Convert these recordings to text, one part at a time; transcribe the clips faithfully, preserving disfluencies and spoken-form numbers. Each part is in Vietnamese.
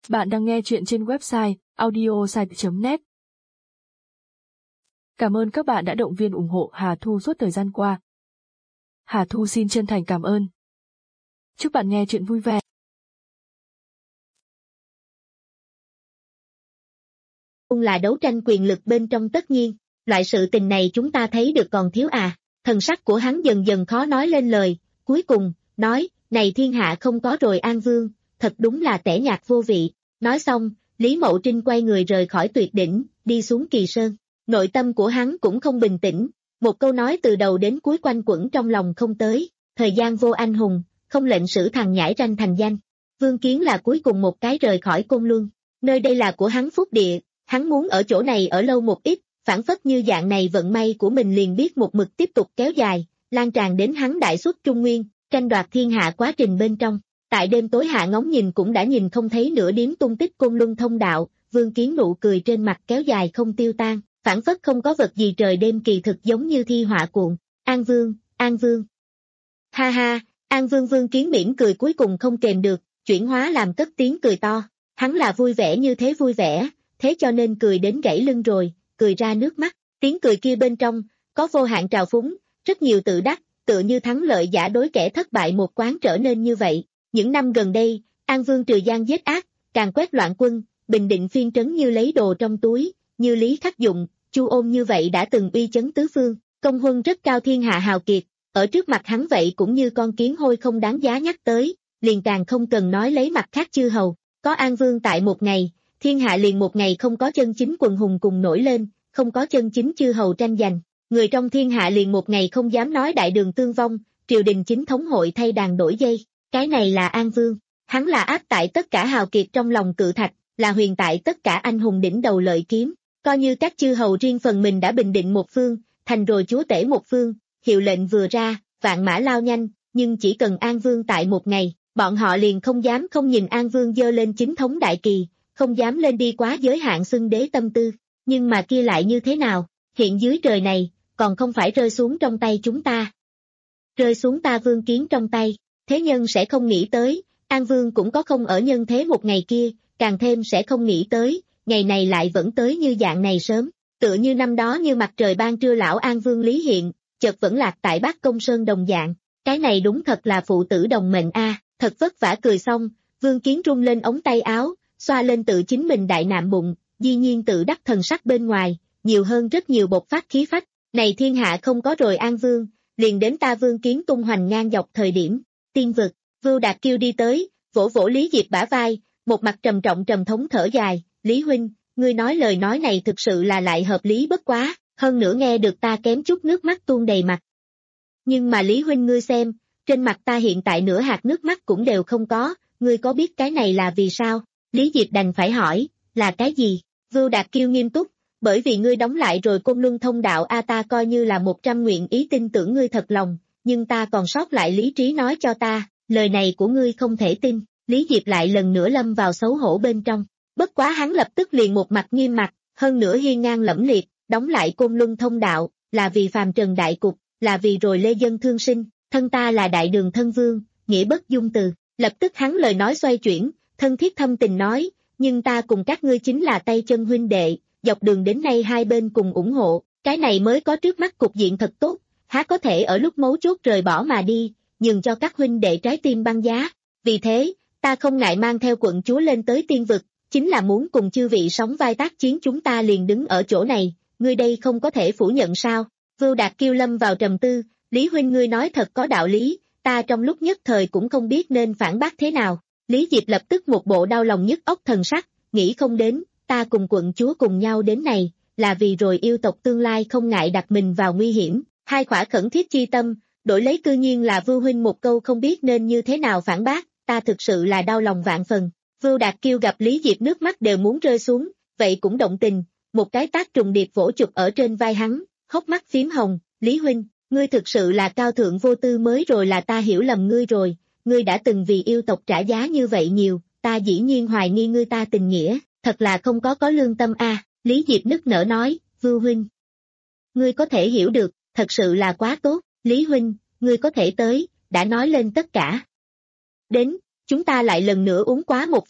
Bạn đang nghe chuyện trên website audiosite chấm net. Cảm ơn các bạn đã động viên ủng hộ Hà Thu suốt thời gian qua. Hà Thu xin chân thành cảm ơn. Chúc bạn nghe chuyện vui vẻ. Cũng là đấu tranh quyền lực bên trong, tất nhiên, loại sự tình này chúng ta thấy được còn thiếu à. Thần sắc của hắn dần dần khó nói lên lời, cuối cùng, nói, này thiên hạ không có rồi An Vương, thật đúng là tẻ nhạt vô vị. Nói xong, Lý Mậu Trinh quay người rời khỏi Tuyệt Đỉnh, đi xuống Kỳ Sơn. Nội tâm của hắn cũng không bình tĩnh, một câu nói từ đầu đến cuối quanh quẩn trong lòng không tới, thời gian vô anh hùng, không lệnh sử thằng nhãi ranh thành danh. Vương Kiến là cuối cùng một cái rời khỏi Côn Luân, nơi đây là của hắn phúc địa, hắn muốn ở chỗ này ở lâu một ít, phản phất như dạng này vận may của mình liền biết một mực tiếp tục kéo dài, lan tràn đến hắn đại xuất Trung Nguyên, tranh đoạt thiên hạ quá trình bên trong. Tại đêm tối hạ ngóng nhìn cũng đã nhìn không thấy nửa điếm tung tích Côn Luân thông đạo, Vương Kiến nụ cười trên mặt kéo dài không tiêu tan, phản phất không có vật gì trời đêm, kỳ thực giống như thi họa cuộn. An Vương, An Vương. Ha ha, An Vương. Vương Kiến mỉm cười cuối cùng không kềm được, chuyển hóa làm cất tiếng cười to. Hắn là vui vẻ như thế vui vẻ, thế cho nên cười đến gãy lưng rồi, cười ra nước mắt. Tiếng cười kia bên trong, có vô hạn trào phúng, rất nhiều tự đắc, tựa như thắng lợi giả đối kẻ thất bại một quán trở nên như vậy. Những năm gần đây, An Vương trừ gian giết ác, càng quét loạn quân, bình định phiên trấn như lấy đồ trong túi, như Lý Khắc Dụng, Chu Ôn như vậy đã từng uy chấn tứ phương, công huân rất cao thiên hạ hào kiệt, ở trước mặt hắn vậy cũng như con kiến hôi không đáng giá nhắc tới, liền càng không cần nói lấy mặt khác chư hầu. Có An Vương tại một ngày, thiên hạ liền một ngày không có chân chính quần hùng cùng nổi lên, không có chân chính chư hầu tranh giành, người trong thiên hạ liền một ngày không dám nói đại đường tương vong, triều đình chính thống hội thay đàn đổi dây. Cái này là An Vương, hắn là áp tại tất cả hào kiệt trong lòng cự thạch, là huyền tại tất cả anh hùng đỉnh đầu lợi kiếm, coi như các chư hầu riêng phần mình đã bình định một phương, thành rồi chúa tể một phương, hiệu lệnh vừa ra, vạn mã lao nhanh, nhưng chỉ cần An Vương tại một ngày, bọn họ liền không dám không nhìn An Vương giơ lên chính thống đại kỳ, không dám lên đi quá giới hạn xưng đế tâm tư, nhưng mà kia lại như thế nào, hiện dưới trời này, còn không phải rơi xuống trong tay chúng ta. Rơi xuống ta Vương Kiến trong tay. Thế nhân sẽ không nghĩ tới, An Vương cũng có không ở nhân thế một ngày kia, càng thêm sẽ không nghĩ tới, ngày này lại vẫn tới như dạng này sớm, tựa như năm đó như mặt trời ban trưa lão An Vương Lý Hiện, chợt vẫn lạc tại Bắc Công Sơn đồng dạng, cái này đúng thật là phụ tử đồng mệnh a. Thật vất vả cười xong, Vương Kiến rung lên ống tay áo, xoa lên tự chính mình đại nạm bụng, dĩ nhiên tự đắc thần sắc bên ngoài, nhiều hơn rất nhiều bộc phát khí phách, này thiên hạ không có rồi An Vương, liền đến ta Vương Kiến tung hoành ngang dọc thời điểm. Tiên vực, Vưu Đạt Kiêu đi tới, vỗ vỗ Lý Diệp bả vai, một mặt trầm trọng trầm thống thở dài, Lý huynh, ngươi nói lời nói này thực sự là lại hợp lý bất quá, hơn nữa nghe được ta kém chút nước mắt tuôn đầy mặt. Nhưng mà Lý huynh ngươi xem, trên mặt ta hiện tại nửa hạt nước mắt cũng đều không có, ngươi có biết cái này là vì sao? Lý Diệp đành phải hỏi, là cái gì? Vưu Đạt Kiêu nghiêm túc, bởi vì ngươi đóng lại rồi Côn Luân thông đạo a, ta coi như là một trăm nguyện ý tin tưởng ngươi thật lòng. Nhưng ta còn sót lại lý trí nói cho ta, lời này của ngươi không thể tin. Lý Diệp lại lần nữa lâm vào xấu hổ bên trong, bất quá hắn lập tức liền một mặt nghiêm mặt, hơn nữa hiên ngang lẫm liệt, đóng lại Côn Luân thông đạo, là vì phàm trần đại cục, là vì rồi lê dân thương sinh, thân ta là đại đường thân vương, nghĩa bất dung từ. Lập tức hắn lời nói xoay chuyển, thân thiết thâm tình nói, nhưng ta cùng các ngươi chính là tay chân huynh đệ, dọc đường đến nay hai bên cùng ủng hộ, cái này mới có trước mắt cục diện thật tốt. Há có thể ở lúc mấu chốt rời bỏ mà đi, nhường cho các huynh đệ trái tim băng giá. Vì thế, ta không ngại mang theo quận chúa lên tới tiên vực, chính là muốn cùng chư vị sóng vai tác chiến, chúng ta liền đứng ở chỗ này, ngươi đây không có thể phủ nhận sao? Vưu Đạt Kiêu lâm vào trầm tư, Lý huynh ngươi nói thật có đạo lý, ta trong lúc nhất thời cũng không biết nên phản bác thế nào. Lý Diệp lập tức một bộ đau lòng nhức óc thần sắc, nghĩ không đến, ta cùng quận chúa cùng nhau đến này, là vì rồi yêu tộc tương lai không ngại đặt mình vào nguy hiểm. Hai khỏa khẩn thiết chi tâm, đổi lấy cư nhiên là Vưu huynh một câu không biết nên như thế nào phản bác, ta thực sự là đau lòng vạn phần. Vưu Đạt Kiêu gặp Lý Diệp nước mắt đều muốn rơi xuống, vậy cũng động tình, một cái tác trùng điệp vỗ chụp ở trên vai hắn, hốc mắt phím hồng, Lý huynh, ngươi thực sự là cao thượng vô tư, mới rồi là ta hiểu lầm ngươi rồi, ngươi đã từng vì yêu tộc trả giá như vậy nhiều, ta dĩ nhiên hoài nghi ngươi ta tình nghĩa, thật là không có có lương tâm a. À. Lý Diệp nức nở nói, Vưu huynh, ngươi có thể hiểu được, thật sự là quá tốt, Lý huynh, ngươi có thể tới, đã nói lên tất cả. Đến, chúng ta lại lần nữa uống quá một phen,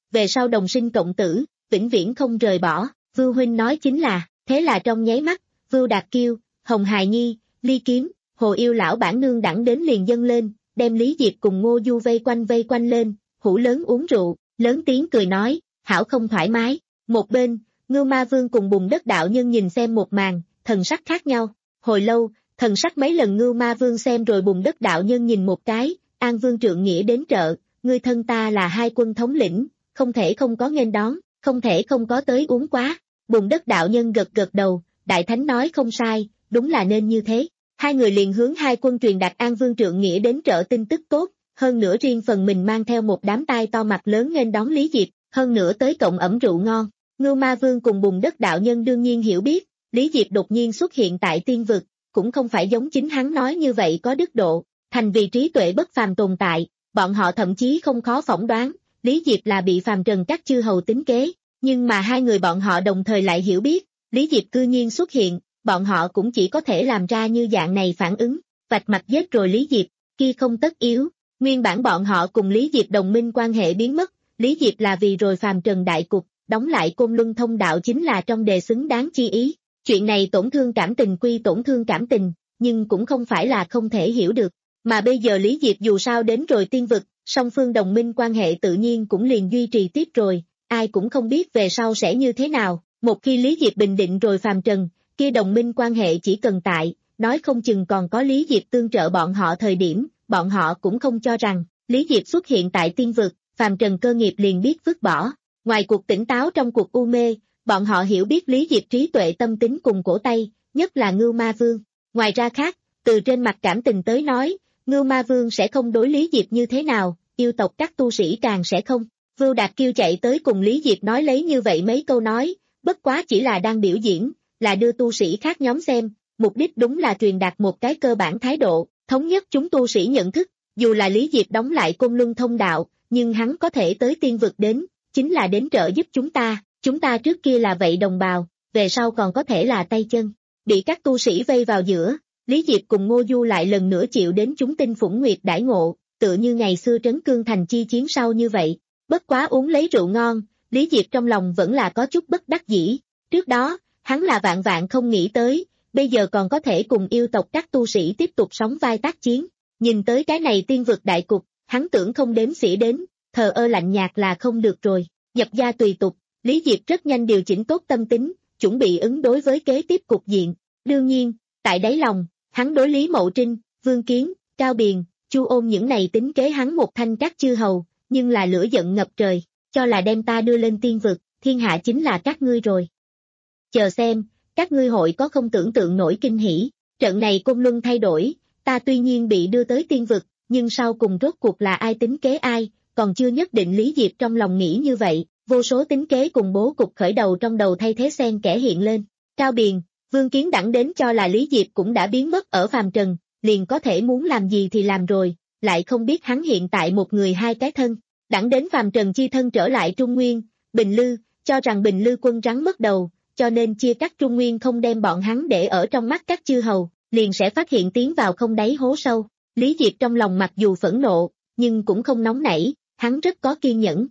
về sau đồng sinh cộng tử, vĩnh viễn không rời bỏ, Vưu huynh nói chính là, thế là trong nháy mắt, Vưu Đạt Kiêu, Hồng Hài Nhi, Ly Kiếm, Hồ Yêu lão bản nương đẳng đến liền dâng lên, đem Lý Diệp cùng Ngô Du vây quanh vây quanh lên, hũ lớn uống rượu, lớn tiếng cười nói, hảo không thoải mái. Một bên, Ngưu Ma Vương cùng Bùn Đất đạo nhân nhìn xem một màn, thần sắc khác nhau. Hồi lâu, thần sắc mấy lần Ngưu Ma Vương xem rồi Bùn Đất đạo nhân nhìn một cái, An Vương trượng nghĩa đến trợ, ngươi thân ta là hai quân thống lĩnh, không thể không có nghênh đón, không thể không có tới uống quá. Bùn Đất đạo nhân gật gật đầu, Đại Thánh nói không sai, đúng là nên như thế. Hai người liền hướng hai quân truyền đạt An Vương trượng nghĩa đến trợ tin tức tốt, hơn nữa riêng phần mình mang theo một đám tai to mặt lớn nghênh đón Lý Diệp, hơn nữa tới cộng ẩm rượu ngon. Ngưu Ma Vương cùng Bùn Đất đạo nhân đương nhiên hiểu biết, Lý Diệp đột nhiên xuất hiện tại tiên vực, cũng không phải giống chính hắn nói như vậy có đức độ, thành vì trí tuệ bất phàm tồn tại, bọn họ thậm chí không khó phỏng đoán, Lý Diệp là bị phàm trần các chư hầu tính kế, nhưng mà hai người bọn họ đồng thời lại hiểu biết, Lý Diệp cư nhiên xuất hiện, bọn họ cũng chỉ có thể làm ra như dạng này phản ứng, vạch mặt giết rồi Lý Diệp, kia không tất yếu, nguyên bản bọn họ cùng Lý Diệp đồng minh quan hệ biến mất, Lý Diệp là vì rồi phàm trần đại cục, đóng lại Côn Luân thông đạo chính là trong đề xứng đáng chi ý, chuyện này tổn thương cảm tình quy tổn thương cảm tình, nhưng cũng không phải là không thể hiểu được, mà bây giờ Lý Diệp dù sao đến rồi tiên vực, song phương đồng minh quan hệ tự nhiên cũng liền duy trì tiếp rồi, ai cũng không biết về sau sẽ như thế nào, một khi Lý Diệp bình định rồi phàm trần, kia đồng minh quan hệ chỉ cần tại, nói không chừng còn có Lý Diệp tương trợ bọn họ thời điểm, bọn họ cũng không cho rằng, Lý Diệp xuất hiện tại tiên vực, phàm trần cơ nghiệp liền biết vứt bỏ. Ngoài cuộc tỉnh táo trong cuộc u mê, bọn họ hiểu biết Lý Diệp trí tuệ tâm tính cùng cổ tay, nhất là Ngưu Ma Vương. Ngoài ra khác, từ trên mặt cảm tình tới nói, Ngưu Ma Vương sẽ không đối Lý Diệp như thế nào, yêu tộc các tu sĩ càng sẽ không. Vưu Đạt Kiêu chạy tới cùng Lý Diệp nói lấy như vậy mấy câu nói, bất quá chỉ là đang biểu diễn, là đưa tu sĩ khác nhóm xem, mục đích đúng là truyền đạt một cái cơ bản thái độ, thống nhất chúng tu sĩ nhận thức, dù là Lý Diệp đóng lại Côn Luân thông đạo, nhưng hắn có thể tới tiên vực đến, chính là đến trợ giúp chúng ta, chúng ta trước kia là vậy đồng bào, về sau còn có thể là tay chân. Bị các tu sĩ vây vào giữa, Lý Diệp cùng Ngô Du lại lần nữa chịu đến chúng tinh phủng nguyệt đãi ngộ, tựa như ngày xưa Trấn Cương Thành chi chiến sau như vậy. Bất quá uống lấy rượu ngon, Lý Diệp trong lòng vẫn là có chút bất đắc dĩ. Trước đó, hắn là vạn vạn không nghĩ tới, bây giờ còn có thể cùng yêu tộc các tu sĩ tiếp tục sóng vai tác chiến. Nhìn tới cái này tiên vực đại cục, hắn tưởng không đếm xỉa đến, thờ ơ lạnh nhạt là không được rồi. Nhập gia tùy tục, Lý Diệp rất nhanh điều chỉnh tốt tâm tính, chuẩn bị ứng đối với kế tiếp cục diện. Đương nhiên, tại đáy lòng, hắn đối Lý Mậu Trinh, Vương Kiến, Cao Biền, Chu Ôn những này tính kế hắn một thanh các chư hầu, nhưng là lửa giận ngập trời, cho là đem ta đưa lên tiên vực, thiên hạ chính là các ngươi rồi. Chờ xem, các ngươi hội có không tưởng tượng nổi kinh hỉ, trận này Côn Luân thay đổi, ta tuy nhiên bị đưa tới tiên vực, nhưng sau cùng rốt cuộc là ai tính kế ai, còn chưa nhất định. Lý Diệp trong lòng nghĩ như vậy, vô số tính kế cùng bố cục khởi đầu trong đầu thay thế xen kẽ hiện lên. Cao Biền, Vương Kiến đẳng đến cho là Lý Diệp cũng đã biến mất ở phàm trần, liền có thể muốn làm gì thì làm rồi, lại không biết hắn hiện tại một người hai cái thân, đẳng đến phàm trần chi thân trở lại Trung Nguyên, Bình Lư, cho rằng Bình Lư quân rắn mất đầu, cho nên chia cắt Trung Nguyên không đem bọn hắn để ở trong mắt các chư hầu, liền sẽ phát hiện tiến vào không đáy hố sâu. Lý Diệp trong lòng mặc dù phẫn nộ, nhưng cũng không nóng nảy, hắn rất có kiên nhẫn.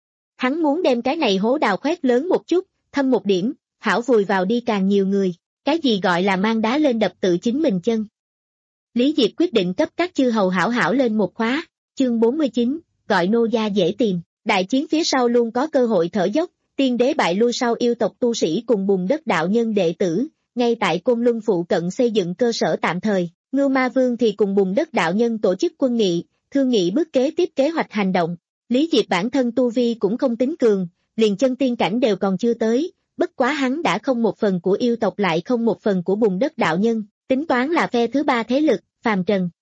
Hắn muốn đem cái này hố đào khoét lớn một chút, thâm một điểm, hảo vùi vào đi càng nhiều người, cái gì gọi là mang đá lên đập tự chính mình chân. Lý Diệp quyết định cấp các chư hầu hảo hảo lên một khóa, chương bốn mươi chín, gọi nô gia dễ tìm, đại chiến phía sau luôn có cơ hội thở dốc, tiên đế bại lui sau yêu tộc tu sĩ cùng Bùn Đất đạo nhân đệ tử, ngay tại Côn Luân phụ cận xây dựng cơ sở tạm thời, Ngưu Ma Vương thì cùng Bùn Đất đạo nhân tổ chức quân nghị, thương nghị bước kế tiếp kế hoạch hành động. Lý Diệp bản thân tu vi cũng không tính cường, liền chân tiên cảnh đều còn chưa tới, bất quá hắn đã không một phần của yêu tộc lại không một phần của Bùn Đất đạo nhân, tính toán là phe thứ ba thế lực, phàm trần.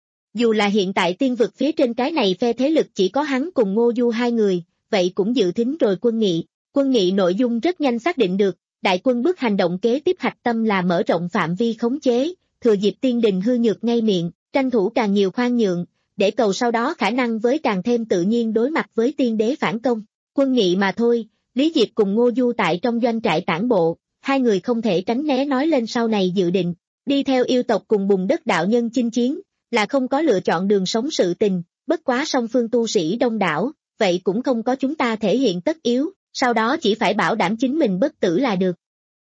Dù là hiện tại tiên vực phía trên cái này phe thế lực chỉ có hắn cùng Ngô Du hai người, vậy cũng dự thính rồi quân nghị. Quân nghị nội dung rất nhanh xác định được, đại quân bước hành động kế tiếp hạch tâm là mở rộng phạm vi khống chế, thừa dịp tiên đình hư nhược ngay miệng, tranh thủ càng nhiều khoan nhượng, để cầu sau đó khả năng với càng thêm tự nhiên đối mặt với tiên đế phản công. Quân nghị mà thôi, Lý Diệp cùng Ngô Du tại trong doanh trại tản bộ, hai người không thể tránh né nói lên sau này dự định, đi theo yêu tộc cùng Bùn Đất đạo nhân chinh chiến, là không có lựa chọn đường sống sự tình, bất quá song phương tu sĩ đông đảo, vậy cũng không có chúng ta thể hiện tất yếu, sau đó chỉ phải bảo đảm chính mình bất tử là được.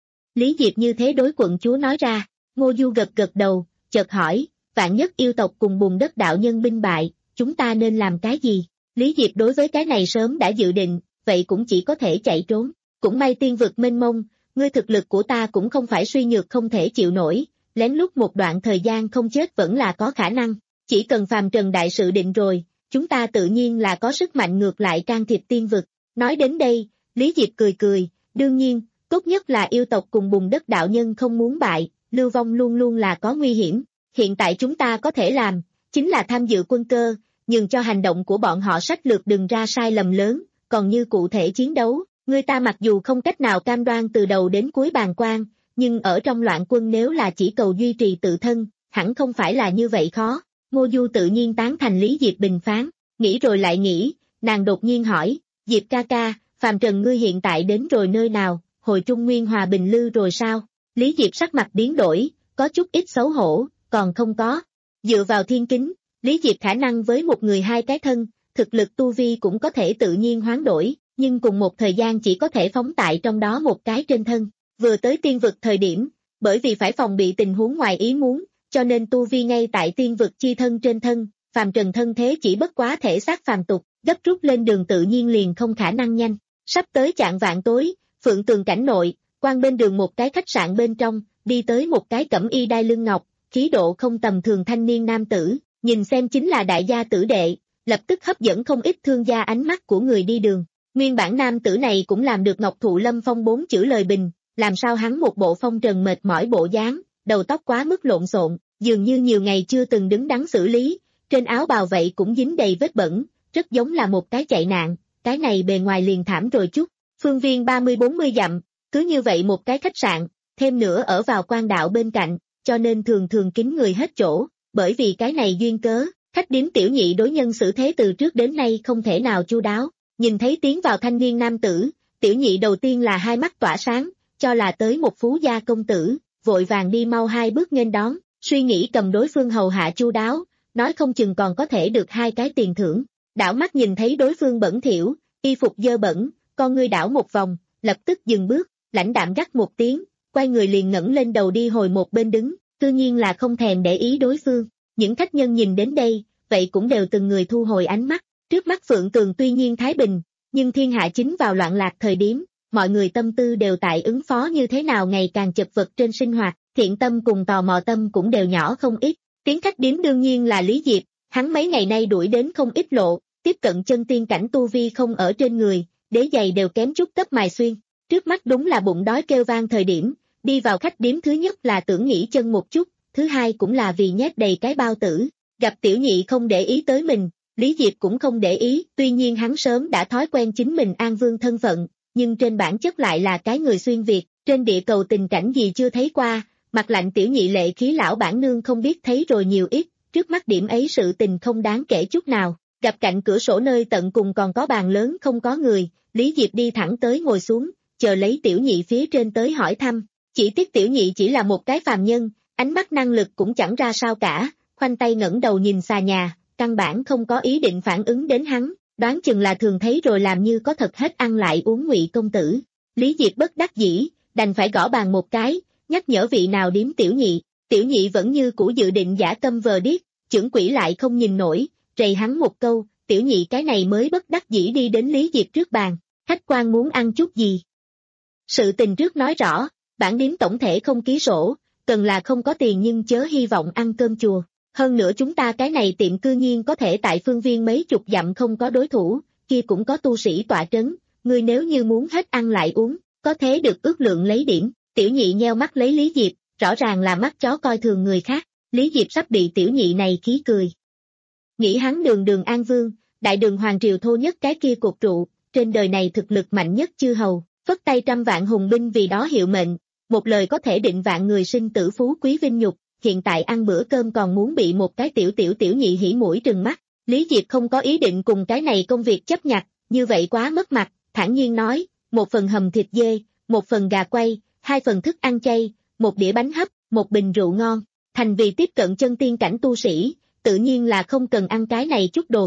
Lý Diệp như thế đối quận chúa nói ra. Ngô Du gật gật đầu, chợt hỏi, vạn nhất yêu tộc cùng bùn đất đạo nhân binh bại, chúng ta nên làm cái gì? Lý Diệp đối với cái này sớm đã dự định, vậy cũng chỉ có thể chạy trốn. Cũng may tiên vực mênh mông, ngươi thực lực của ta cũng không phải suy nhược không thể chịu nổi, lén lút một đoạn thời gian không chết vẫn là có khả năng. Chỉ cần phàm trần đại sự định rồi, chúng ta tự nhiên là có sức mạnh ngược lại can thiệp tiên vực. Nói đến đây, Lý Diệp cười cười, đương nhiên, tốt nhất là yêu tộc cùng bùn đất đạo nhân không muốn bại, lưu vong luôn luôn là có nguy hiểm. Hiện tại chúng ta có thể làm, chính là tham dự quân cơ, nhường cho hành động của bọn họ sách lược đừng ra sai lầm lớn, còn như cụ thể chiến đấu, người ta mặc dù không cách nào cam đoan từ đầu đến cuối bàng quan, nhưng ở trong loạn quân nếu là chỉ cầu duy trì tự thân, hẳn không phải là như vậy khó. Ngô Du tự nhiên tán thành Lý Diệp bình phán, nghĩ rồi lại nghĩ, nàng đột nhiên hỏi, Diệp ca ca, phàm trần ngươi hiện tại đến rồi nơi nào, hồi Trung Nguyên hòa bình lư rồi sao? Lý Diệp sắc mặt biến đổi, có chút ít xấu hổ, còn không có. Dựa vào thiên kính, Lý Diệp khả năng với một người hai cái thân, thực lực tu vi cũng có thể tự nhiên hoán đổi, nhưng cùng một thời gian chỉ có thể phóng tại trong đó một cái trên thân. Vừa tới tiên vực thời điểm, bởi vì phải phòng bị tình huống ngoài ý muốn, cho nên tu vi ngay tại tiên vực chi thân trên thân, phàm trần thân thế chỉ bất quá thể xác phàm tục, gấp rút lên đường tự nhiên liền không khả năng nhanh. Sắp tới chạng vạn tối, Phượng Tường cảnh nội, quan bên đường một cái khách sạn bên trong, đi tới một cái cẩm y đai lưng ngọc, khí độ không tầm thường thanh niên nam tử, nhìn xem chính là đại gia tử đệ, lập tức hấp dẫn không ít thương gia ánh mắt của người đi đường. Nguyên bản nam tử này cũng làm được Ngọc Thụ Lâm Phong bốn chữ lời bình, làm sao hắn một bộ phong trần mệt mỏi bộ dáng, đầu tóc quá mức lộn xộn, dường như nhiều ngày chưa từng đứng đắn xử lý, trên áo bào vậy cũng dính đầy vết bẩn, rất giống là một cái chạy nạn, cái này bề ngoài liền thảm rồi chút. Phương viên ba mươi bốn mươi dặm, cứ như vậy một cái khách sạn, thêm nữa ở vào quan đạo bên cạnh, cho nên thường thường kín người hết chỗ, bởi vì cái này duyên cớ, khách điếm tiểu nhị đối nhân xử thế từ trước đến nay không thể nào chu đáo. Nhìn thấy tiến vào thanh niên nam tử, tiểu nhị đầu tiên là hai mắt tỏa sáng, cho là tới một phú gia công tử, vội vàng đi mau hai bước nghênh đón, suy nghĩ cầm đối phương hầu hạ chu đáo, nói không chừng còn có thể được hai cái tiền thưởng. Đảo mắt nhìn thấy đối phương bẩn thỉu, y phục dơ bẩn, con ngươi đảo một vòng, lập tức dừng bước, lãnh đạm gắt một tiếng, quay người liền ngẩng lên đầu đi hồi một bên đứng, tự nhiên là không thèm để ý đối phương. Những khách nhân nhìn đến đây, vậy cũng đều từng người thu hồi ánh mắt. Trước mắt Phượng Tường tuy nhiên thái bình, nhưng thiên hạ chính vào loạn lạc thời điểm, mọi người tâm tư đều tại ứng phó như thế nào ngày càng chật vật trên sinh hoạt, thiện tâm cùng tò mò tâm cũng đều nhỏ không ít. Tiếng khách điếm đương nhiên là Lý Diệp, hắn mấy ngày nay đuổi đến không ít lộ, tiếp cận chân tiên cảnh tu vi không ở trên người, đế giày đều kém chút tấp mài xuyên. Trước mắt đúng là bụng đói kêu vang thời điểm, đi vào khách điếm thứ nhất là tưởng nghỉ chân một chút, thứ hai cũng là vì nhét đầy cái bao tử. Gặp tiểu nhị không để ý tới mình, Lý Diệp cũng không để ý, tuy nhiên hắn sớm đã thói quen chính mình An Vương thân phận, nhưng trên bản chất lại là cái người xuyên Việt, trên địa cầu tình cảnh gì chưa thấy qua, mặt lạnh tiểu nhị lệ khí lão bản nương không biết thấy rồi nhiều ít, trước mắt điểm ấy sự tình không đáng kể chút nào. Gặp cạnh cửa sổ nơi tận cùng còn có bàn lớn không có người, Lý Diệp đi thẳng tới ngồi xuống, chờ lấy tiểu nhị phía trên tới hỏi thăm, chỉ tiếc tiểu nhị chỉ là một cái phàm nhân, ánh mắt năng lực cũng chẳng ra sao cả, khoanh tay ngẩng đầu nhìn xà nhà, căn bản không có ý định phản ứng đến hắn, đoán chừng là thường thấy rồi làm như có thật hết ăn lại uống Ngụy công tử. Lý Diệp bất đắc dĩ, đành phải gõ bàn một cái, nhắc nhở vị nào điếm tiểu nhị, tiểu nhị vẫn như cũ dự định giả câm vờ điếc, chưởng quỷ lại không nhìn nổi, rầy hắn một câu, tiểu nhị cái này mới bất đắc dĩ đi đến Lý Diệp trước bàn, khách quan muốn ăn chút gì. Sự tình trước nói rõ, bản điếm tổng thể không ký sổ, cần là không có tiền nhưng chớ hy vọng ăn cơm chùa. Hơn nữa chúng ta cái này tiệm cư nhiên có thể tại phương viên mấy chục dặm không có đối thủ, kia cũng có tu sĩ tọa trấn, ngươi nếu như muốn hết ăn lại uống, có thế được ước lượng lấy điểm. Tiểu nhị nheo mắt lấy Lý Diệp, rõ ràng là mắt chó coi thường người khác, Lý Diệp sắp bị tiểu nhị này khí cười. Nghĩ hắn đường đường An Vương, đại đường hoàng triều thô nhất cái kia cột trụ, trên đời này thực lực mạnh nhất chư hầu, phất tay trăm vạn hùng binh vì đó hiệu mệnh, một lời có thể định vạn người sinh tử phú quý vinh nhục. Hiện tại ăn bữa cơm còn muốn bị một cái tiểu tiểu tiểu nhị hỉ mũi trừng mắt, Lý Diệp không có ý định cùng cái này công việc chấp nhặt, như vậy quá mất mặt, thản nhiên nói, một phần hầm thịt dê, một phần gà quay, hai phần thức ăn chay, một đĩa bánh hấp, một bình rượu ngon. Thành vì tiếp cận chân tiên cảnh tu sĩ, tự nhiên là không cần ăn cái này chút đồ vật,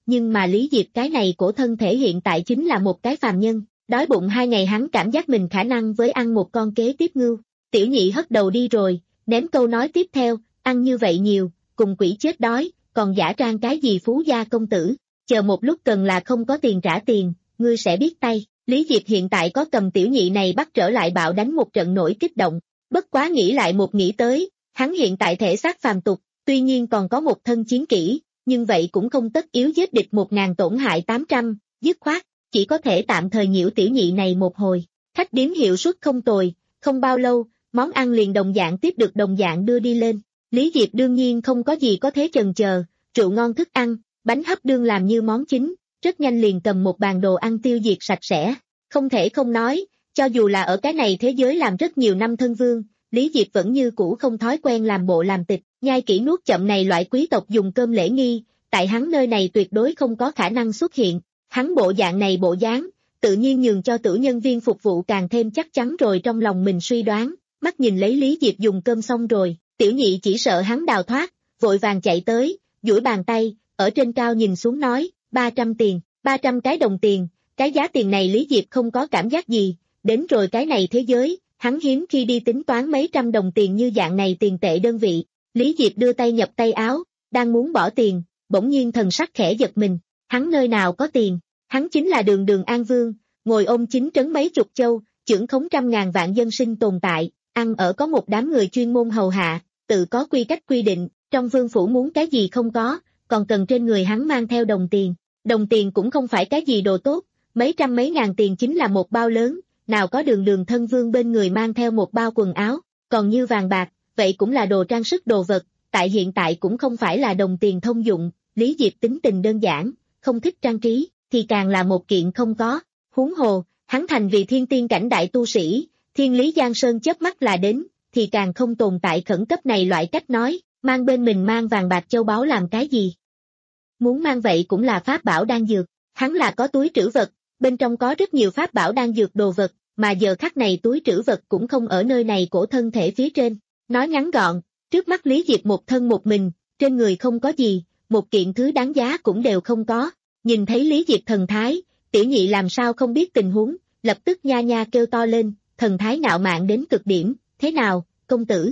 nhưng mà Lý Diệp cái này của thân thể hiện tại chính là một cái phàm nhân, đói bụng hai ngày hắn cảm giác mình khả năng với ăn một con kế tiếp ngưu. Tiểu nhị hất đầu đi rồi, ném câu nói tiếp theo, ăn như vậy nhiều, cùng quỷ chết đói, còn giả trang cái gì phú gia công tử, chờ một lúc cần là không có tiền trả tiền, ngươi sẽ biết tay. Lý Diệp hiện tại có cầm tiểu nhị này bắt trở lại bạo đánh một trận nổi kích động, bất quá nghĩ lại một nghĩ tới, hắn hiện tại thể xác phàm tục, tuy nhiên còn có một thân chiến kỹ, nhưng vậy cũng không tất yếu giết địch một ngàn tổn hại tám trăm, dứt khoát, chỉ có thể tạm thời nhiễu tiểu nhị này một hồi. Khách điếm hiệu suất không tồi, không bao lâu, món ăn liền đồng dạng tiếp được đồng dạng đưa đi lên. Lý Diệp đương nhiên không có gì có thế chần chờ, rượu ngon thức ăn, bánh hấp đương làm như món chính, rất nhanh liền cầm một bàn đồ ăn tiêu diệt sạch sẽ. Không thể không nói, cho dù là ở cái này thế giới làm rất nhiều năm thân vương, Lý Diệp vẫn như cũ không thói quen làm bộ làm tịch, nhai kỹ nuốt chậm này loại quý tộc dùng cơm lễ nghi, tại hắn nơi này tuyệt đối không có khả năng xuất hiện. Hắn bộ dạng này bộ dáng, tự nhiên nhường cho tử nhân viên phục vụ càng thêm chắc chắn rồi trong lòng mình suy đoán, mắt nhìn lấy Lý Diệp dùng cơm xong rồi, tiểu nhị chỉ sợ hắn đào thoát, vội vàng chạy tới, duỗi bàn tay, ở trên cao nhìn xuống nói, ba trăm tiền, ba trăm cái đồng tiền, cái giá tiền này Lý Diệp không có cảm giác gì, đến rồi cái này thế giới, hắn hiếm khi đi tính toán mấy trăm đồng tiền như dạng này tiền tệ đơn vị. Lý Diệp đưa tay nhập tay áo, đang muốn bỏ tiền, bỗng nhiên thần sắc khẽ giật mình, hắn nơi nào có tiền, hắn chính là đường đường An Vương, ngồi ôm chính trấn mấy chục châu, chưởng khống trăm ngàn vạn dân sinh tồn tại, ăn ở có một đám người chuyên môn hầu hạ, tự có quy cách quy định, trong vương phủ muốn cái gì không có, còn cần trên người hắn mang theo đồng tiền, đồng tiền cũng không phải cái gì đồ tốt, mấy trăm mấy ngàn tiền chính là một bao lớn, nào có đường đường thân vương bên người mang theo một bao quần áo, còn như vàng bạc, vậy cũng là đồ trang sức đồ vật, tại hiện tại cũng không phải là đồng tiền thông dụng, Lý Diệp tính tình đơn giản, không thích trang trí, thì càng là một kiện không có, huống hồ, hắn thành vì thiên tiên cảnh đại tu sĩ, thiên lý Giang Sơn chớp mắt là đến, thì càng không tồn tại khẩn cấp này loại cách nói, mang bên mình mang vàng bạc châu báu làm cái gì. Muốn mang vậy cũng là pháp bảo đan dược, hắn là có túi trữ vật, bên trong có rất nhiều pháp bảo đan dược đồ vật, mà giờ khắc này túi trữ vật cũng không ở nơi này cổ thân thể phía trên. Nói ngắn gọn, trước mắt Lý Diệp một thân một mình, trên người không có gì, một kiện thứ đáng giá cũng đều không có. Nhìn thấy Lý Diệp thần thái, tiểu nhị làm sao không biết tình huống, lập tức nha nha kêu to lên, thần thái ngạo mạn đến cực điểm, thế nào, công tử?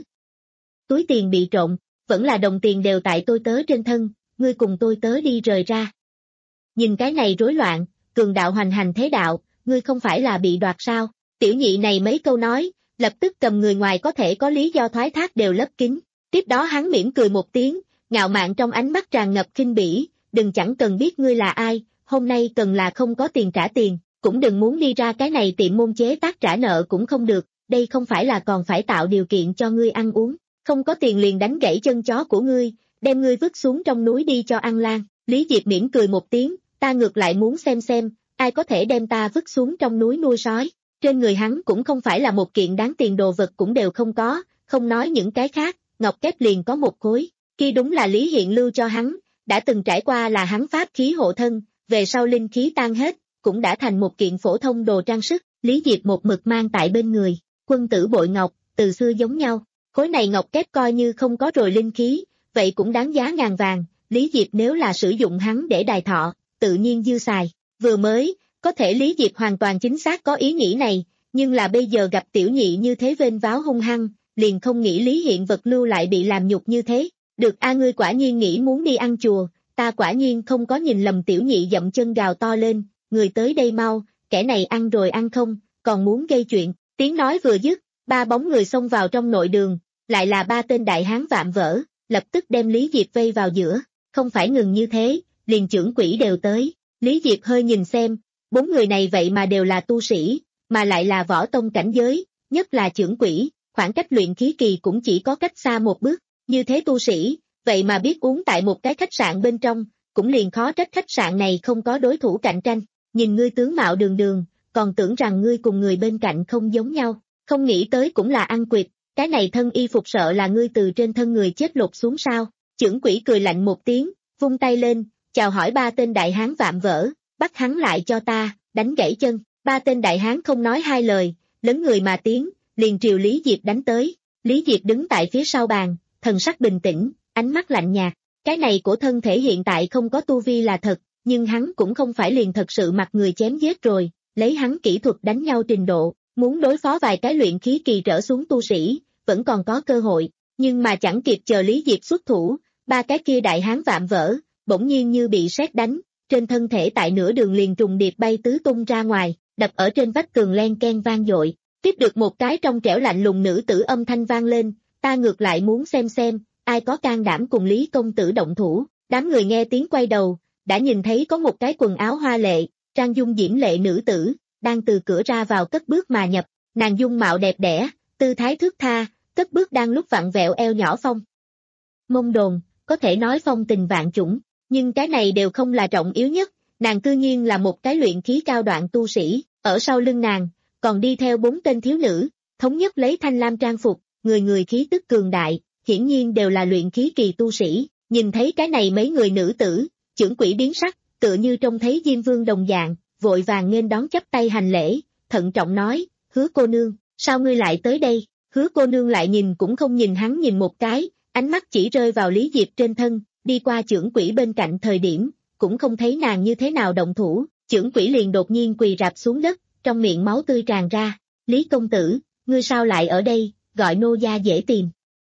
Túi tiền bị trộm, vẫn là đồng tiền đều tại tôi tớ trên thân, ngươi cùng tôi tớ đi rời ra. Nhìn cái này rối loạn, cường đạo hoành hành thế đạo, ngươi không phải là bị đoạt sao? Tiểu nhị này mấy câu nói, lập tức cầm người ngoài có thể có lý do thoái thác đều lấp kín. Tiếp đó hắn mỉm cười một tiếng, ngạo mạn trong ánh mắt tràn ngập khinh bỉ, đừng chẳng cần biết ngươi là ai, hôm nay cần là không có tiền trả tiền, cũng đừng muốn đi ra cái này tiệm môn chế tác trả nợ cũng không được, đây không phải là còn phải tạo điều kiện cho ngươi ăn uống, không có tiền liền đánh gãy chân chó của ngươi, đem ngươi vứt xuống trong núi đi cho ăn lan. Lý Diệp mỉm cười một tiếng, ta ngược lại muốn xem xem, ai có thể đem ta vứt xuống trong núi nuôi sói. Trên người hắn cũng không phải là một kiện đáng tiền đồ vật cũng đều không có, không nói những cái khác, ngọc kép liền có một khối, kia đúng là Lý Hiện lưu cho hắn, đã từng trải qua là hắn pháp khí hộ thân, về sau linh khí tan hết, cũng đã thành một kiện phổ thông đồ trang sức, Lý Diệp một mực mang tại bên người, quân tử bội ngọc, từ xưa giống nhau, khối này ngọc kép coi như không có rồi linh khí, vậy cũng đáng giá ngàn vàng, Lý Diệp nếu là sử dụng hắn để đài thọ, tự nhiên dư xài, vừa mới, có thể Lý Diệp hoàn toàn chính xác có ý nghĩ này, nhưng là bây giờ gặp tiểu nhị như thế vênh váo hung hăng, liền không nghĩ Lý Hiện vật lưu lại bị làm nhục như thế, được a ngươi quả nhiên nghĩ muốn đi ăn chùa, ta quả nhiên không có nhìn lầm tiểu nhị dậm chân gào to lên, người tới đây mau, kẻ này ăn rồi ăn không, còn muốn gây chuyện, tiếng nói vừa dứt, ba bóng người xông vào trong nội đường, lại là ba tên đại hán vạm vỡ, lập tức đem Lý Diệp vây vào giữa, không phải ngừng như thế, liền trưởng quỹ đều tới, Lý Diệp hơi nhìn xem, bốn người này vậy mà đều là tu sĩ, mà lại là võ tông cảnh giới, nhất là trưởng quỹ, khoảng cách luyện khí kỳ cũng chỉ có cách xa một bước, như thế tu sĩ, vậy mà biết uống tại một cái khách sạn bên trong, cũng liền khó trách khách sạn này không có đối thủ cạnh tranh, nhìn ngươi tướng mạo đường đường, còn tưởng rằng ngươi cùng người bên cạnh không giống nhau, không nghĩ tới cũng là ăn quỵt, cái này thân y phục sợ là ngươi từ trên thân người chết lột xuống sao, trưởng quỹ cười lạnh một tiếng, vung tay lên, chào hỏi ba tên đại hán vạm vỡ, bắt hắn lại cho ta, đánh gãy chân, ba tên đại hán không nói hai lời, lớn người mà tiến, liền triều Lý Diệp đánh tới, Lý Diệp đứng tại phía sau bàn, thần sắc bình tĩnh, ánh mắt lạnh nhạt, cái này của thân thể hiện tại không có tu vi là thật, nhưng hắn cũng không phải liền thật sự mặc người chém giết rồi, lấy hắn kỹ thuật đánh nhau trình độ, muốn đối phó vài cái luyện khí kỳ trở xuống tu sĩ, vẫn còn có cơ hội, nhưng mà chẳng kịp chờ Lý Diệp xuất thủ, ba cái kia đại hán vạm vỡ, bỗng nhiên như bị sét đánh, trên thân thể tại nửa đường liền trùng điệp bay tứ tung ra ngoài, đập ở trên vách tường len ken vang dội, tiếp được một cái trong trẻo lạnh lùng nữ tử âm thanh vang lên, ta ngược lại muốn xem xem, ai có can đảm cùng Lý công tử động thủ, đám người nghe tiếng quay đầu, đã nhìn thấy có một cái quần áo hoa lệ, trang dung diễm lệ nữ tử, đang từ cửa ra vào cất bước mà nhập, nàng dung mạo đẹp đẽ, tư thái thướt tha, cất bước đang lúc vặn vẹo eo nhỏ phong. Mông đồn, có thể nói phong tình vạn chủng, nhưng cái này đều không là trọng yếu nhất, nàng cư nhiên là một cái luyện khí cao đoạn tu sĩ, ở sau lưng nàng, còn đi theo bốn tên thiếu nữ, thống nhất lấy thanh lam trang phục, người người khí tức cường đại, hiển nhiên đều là luyện khí kỳ tu sĩ, nhìn thấy cái này mấy người nữ tử, chưởng quỷ biến sắc, tựa như trông thấy Diêm Vương đồng dạng, vội vàng nghênh đón chắp tay hành lễ, thận trọng nói, Hứa cô nương, sao ngươi lại tới đây? Hứa cô nương lại nhìn cũng không nhìn hắn nhìn một cái, ánh mắt chỉ rơi vào Lý Diệp trên thân, đi qua chưởng quỷ bên cạnh thời điểm, cũng không thấy nàng như thế nào động thủ, chưởng quỷ liền đột nhiên quỳ rạp xuống đất, trong miệng máu tươi tràn ra, Lý công tử, ngươi sao lại ở đây, gọi nô gia dễ tìm.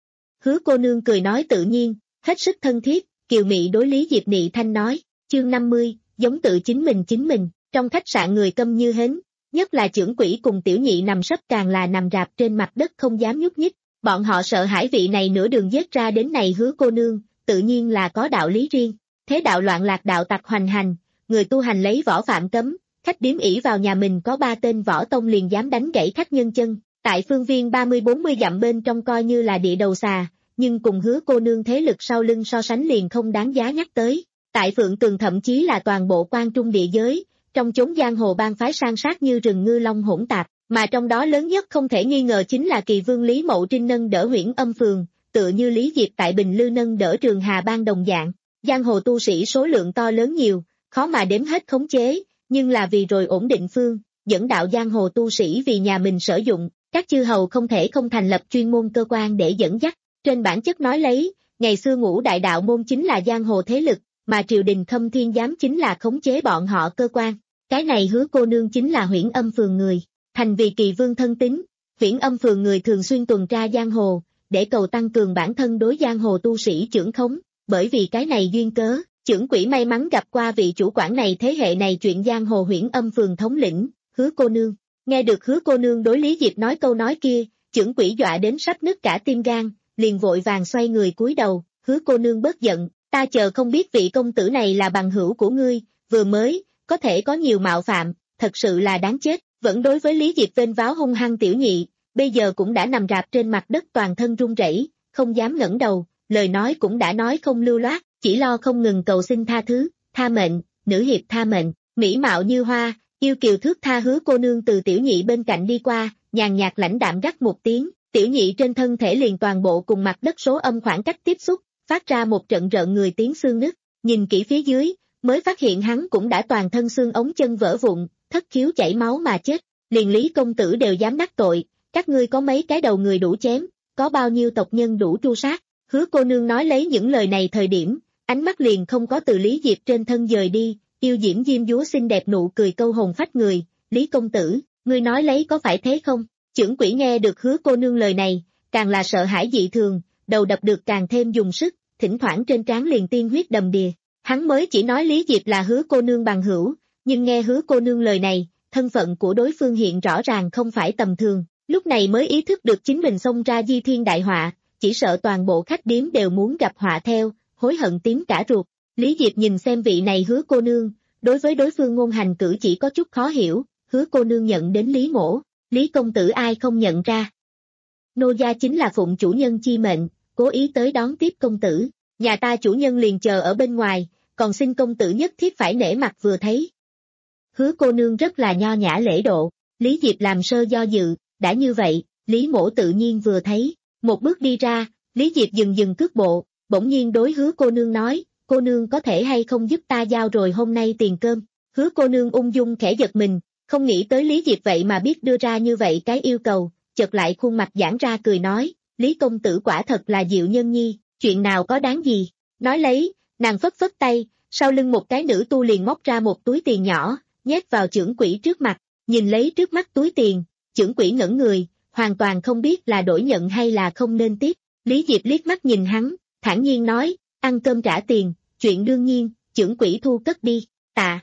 Hứa cô nương cười nói tự nhiên, hết sức thân thiết, kiều mị đối Lý Diệp nị thanh nói, chương năm mươi, giống tự chính mình chính mình, trong khách sạn người câm như hến, nhất là chưởng quỷ cùng tiểu nhị nằm sấp càng là nằm rạp trên mặt đất không dám nhúc nhích, bọn họ sợ hãi vị này nửa đường giết ra đến này Hứa cô nương, tự nhiên là có đạo lý riêng, thế đạo loạn lạc đạo tặc hoành hành, người tu hành lấy võ phạm cấm, khách điếm ỷ vào nhà mình có ba tên võ tông liền dám đánh gãy khách nhân chân, tại phương viên ba mươi bốn mươi dặm bên trong coi như là địa đầu xà, nhưng cùng Hứa cô nương thế lực sau lưng so sánh liền không đáng giá nhắc tới, tại Phượng Tường thậm chí là toàn bộ quan trung địa giới, trong chốn giang hồ bang phái san sát như rừng ngư long hỗn tạp, mà trong đó lớn nhất không thể nghi ngờ chính là kỳ vương Lý Mậu Trinh nâng đỡ Huyễn Âm Phường, tựa như Lý Diệp tại Bình Lư nâng đỡ Trường Hà bang đồng dạng, giang hồ tu sĩ số lượng to lớn nhiều, khó mà đếm hết khống chế, nhưng là vì rồi ổn định phương, dẫn đạo giang hồ tu sĩ vì nhà mình sử dụng, các chư hầu không thể không thành lập chuyên môn cơ quan để dẫn dắt, trên bản chất nói lấy, ngày xưa ngũ đại đạo môn chính là giang hồ thế lực, mà triều đình Khâm Thiên Giám chính là khống chế bọn họ cơ quan, cái này Hứa cô nương chính là Huyễn Âm Phường người, thành vì kỳ vương thân tín, Huyễn Âm Phường người thường xuyên tuần tra giang hồ, để cầu tăng cường bản thân đối giang hồ tu sĩ trưởng khống, bởi vì cái này duyên cớ, chưởng quỷ may mắn gặp qua vị chủ quản này thế hệ này chuyện giang hồ Huyễn Âm Phường thống lĩnh, Hứa cô nương, nghe được Hứa cô nương đối Lý Diệp nói câu nói kia, chưởng quỷ dọa đến sắp nứt cả tim gan, liền vội vàng xoay người cúi đầu, Hứa cô nương bớt giận, ta chờ không biết vị công tử này là bằng hữu của ngươi, vừa mới, có thể có nhiều mạo phạm, thật sự là đáng chết, vẫn đối với Lý Diệp vênh váo hung hăng tiểu nhị, bây giờ cũng đã nằm rạp trên mặt đất toàn thân run rẩy, không dám ngẩng đầu, lời nói cũng đã nói không lưu loát, chỉ lo không ngừng cầu xin tha thứ, tha mệnh, nữ hiệp tha mệnh, mỹ mạo như hoa, yêu kiều thước tha Hứa cô nương từ tiểu nhị bên cạnh đi qua, nhàn nhạt lãnh đạm gắt một tiếng, tiểu nhị trên thân thể liền toàn bộ cùng mặt đất số âm khoảng cách tiếp xúc, phát ra một trận rợn người tiếng xương nứt, nhìn kỹ phía dưới, mới phát hiện hắn cũng đã toàn thân xương ống chân vỡ vụn, thất khiếu chảy máu mà chết, liền Lý công tử đều dám đắc tội, các ngươi có mấy cái đầu người đủ chém, có bao nhiêu tộc nhân đủ tru sát, Hứa cô nương nói lấy những lời này thời điểm, ánh mắt liền không có từ Lý Diệp trên thân dời đi, yêu diễm diêm dúa xinh đẹp nụ cười câu hồn phách người, Lý công tử, ngươi nói lấy có phải thế không? Chưởng quỷ nghe được Hứa cô nương lời này, càng là sợ hãi dị thường, đầu đập được càng thêm dùng sức, thỉnh thoảng trên trán liền tiên huyết đầm đìa. Hắn mới chỉ nói Lý Diệp là Hứa cô nương bằng hữu, nhưng nghe Hứa cô nương lời này, thân phận của đối phương hiện rõ ràng không phải tầm thường, lúc này mới ý thức được chính mình xông ra di thiên đại họa, chỉ sợ toàn bộ khách điếm đều muốn gặp họa theo, hối hận tím cả ruột. Lý Diệp nhìn xem vị này Hứa cô nương, đối với đối phương ngôn hành cử chỉ có chút khó hiểu, Hứa cô nương nhận đến Lý mỗ, Lý công tử ai không nhận ra. Nô gia chính là phụng chủ nhân chi mệnh, cố ý tới đón tiếp công tử, nhà ta chủ nhân liền chờ ở bên ngoài, còn xin công tử nhất thiết phải nể mặt vừa thấy. Hứa cô nương rất là nho nhã lễ độ, Lý Diệp làm sơ do dự, đã như vậy, Lý mỗ tự nhiên vừa thấy, một bước đi ra, Lý Diệp dừng dừng cước bộ, bỗng nhiên đối Hứa cô nương nói, cô nương có thể hay không giúp ta giao rồi hôm nay tiền cơm, Hứa cô nương ung dung khẽ giật mình, không nghĩ tới Lý Diệp vậy mà biết đưa ra như vậy cái yêu cầu, chợt lại khuôn mặt giãn ra cười nói, Lý công tử quả thật là diệu nhân nhi, chuyện nào có đáng gì, nói lấy, nàng phất phất tay, sau lưng một cái nữ tu liền móc ra một túi tiền nhỏ, nhét vào chưởng quỷ trước mặt, nhìn lấy trước mắt túi tiền, chưởng quỷ ngẩn người, hoàn toàn không biết là đổi nhận hay là không nên tiếp. Lý Diệp liếc mắt nhìn hắn, thản nhiên nói, ăn cơm trả tiền, chuyện đương nhiên, chưởng quỷ thu cất đi, tạ.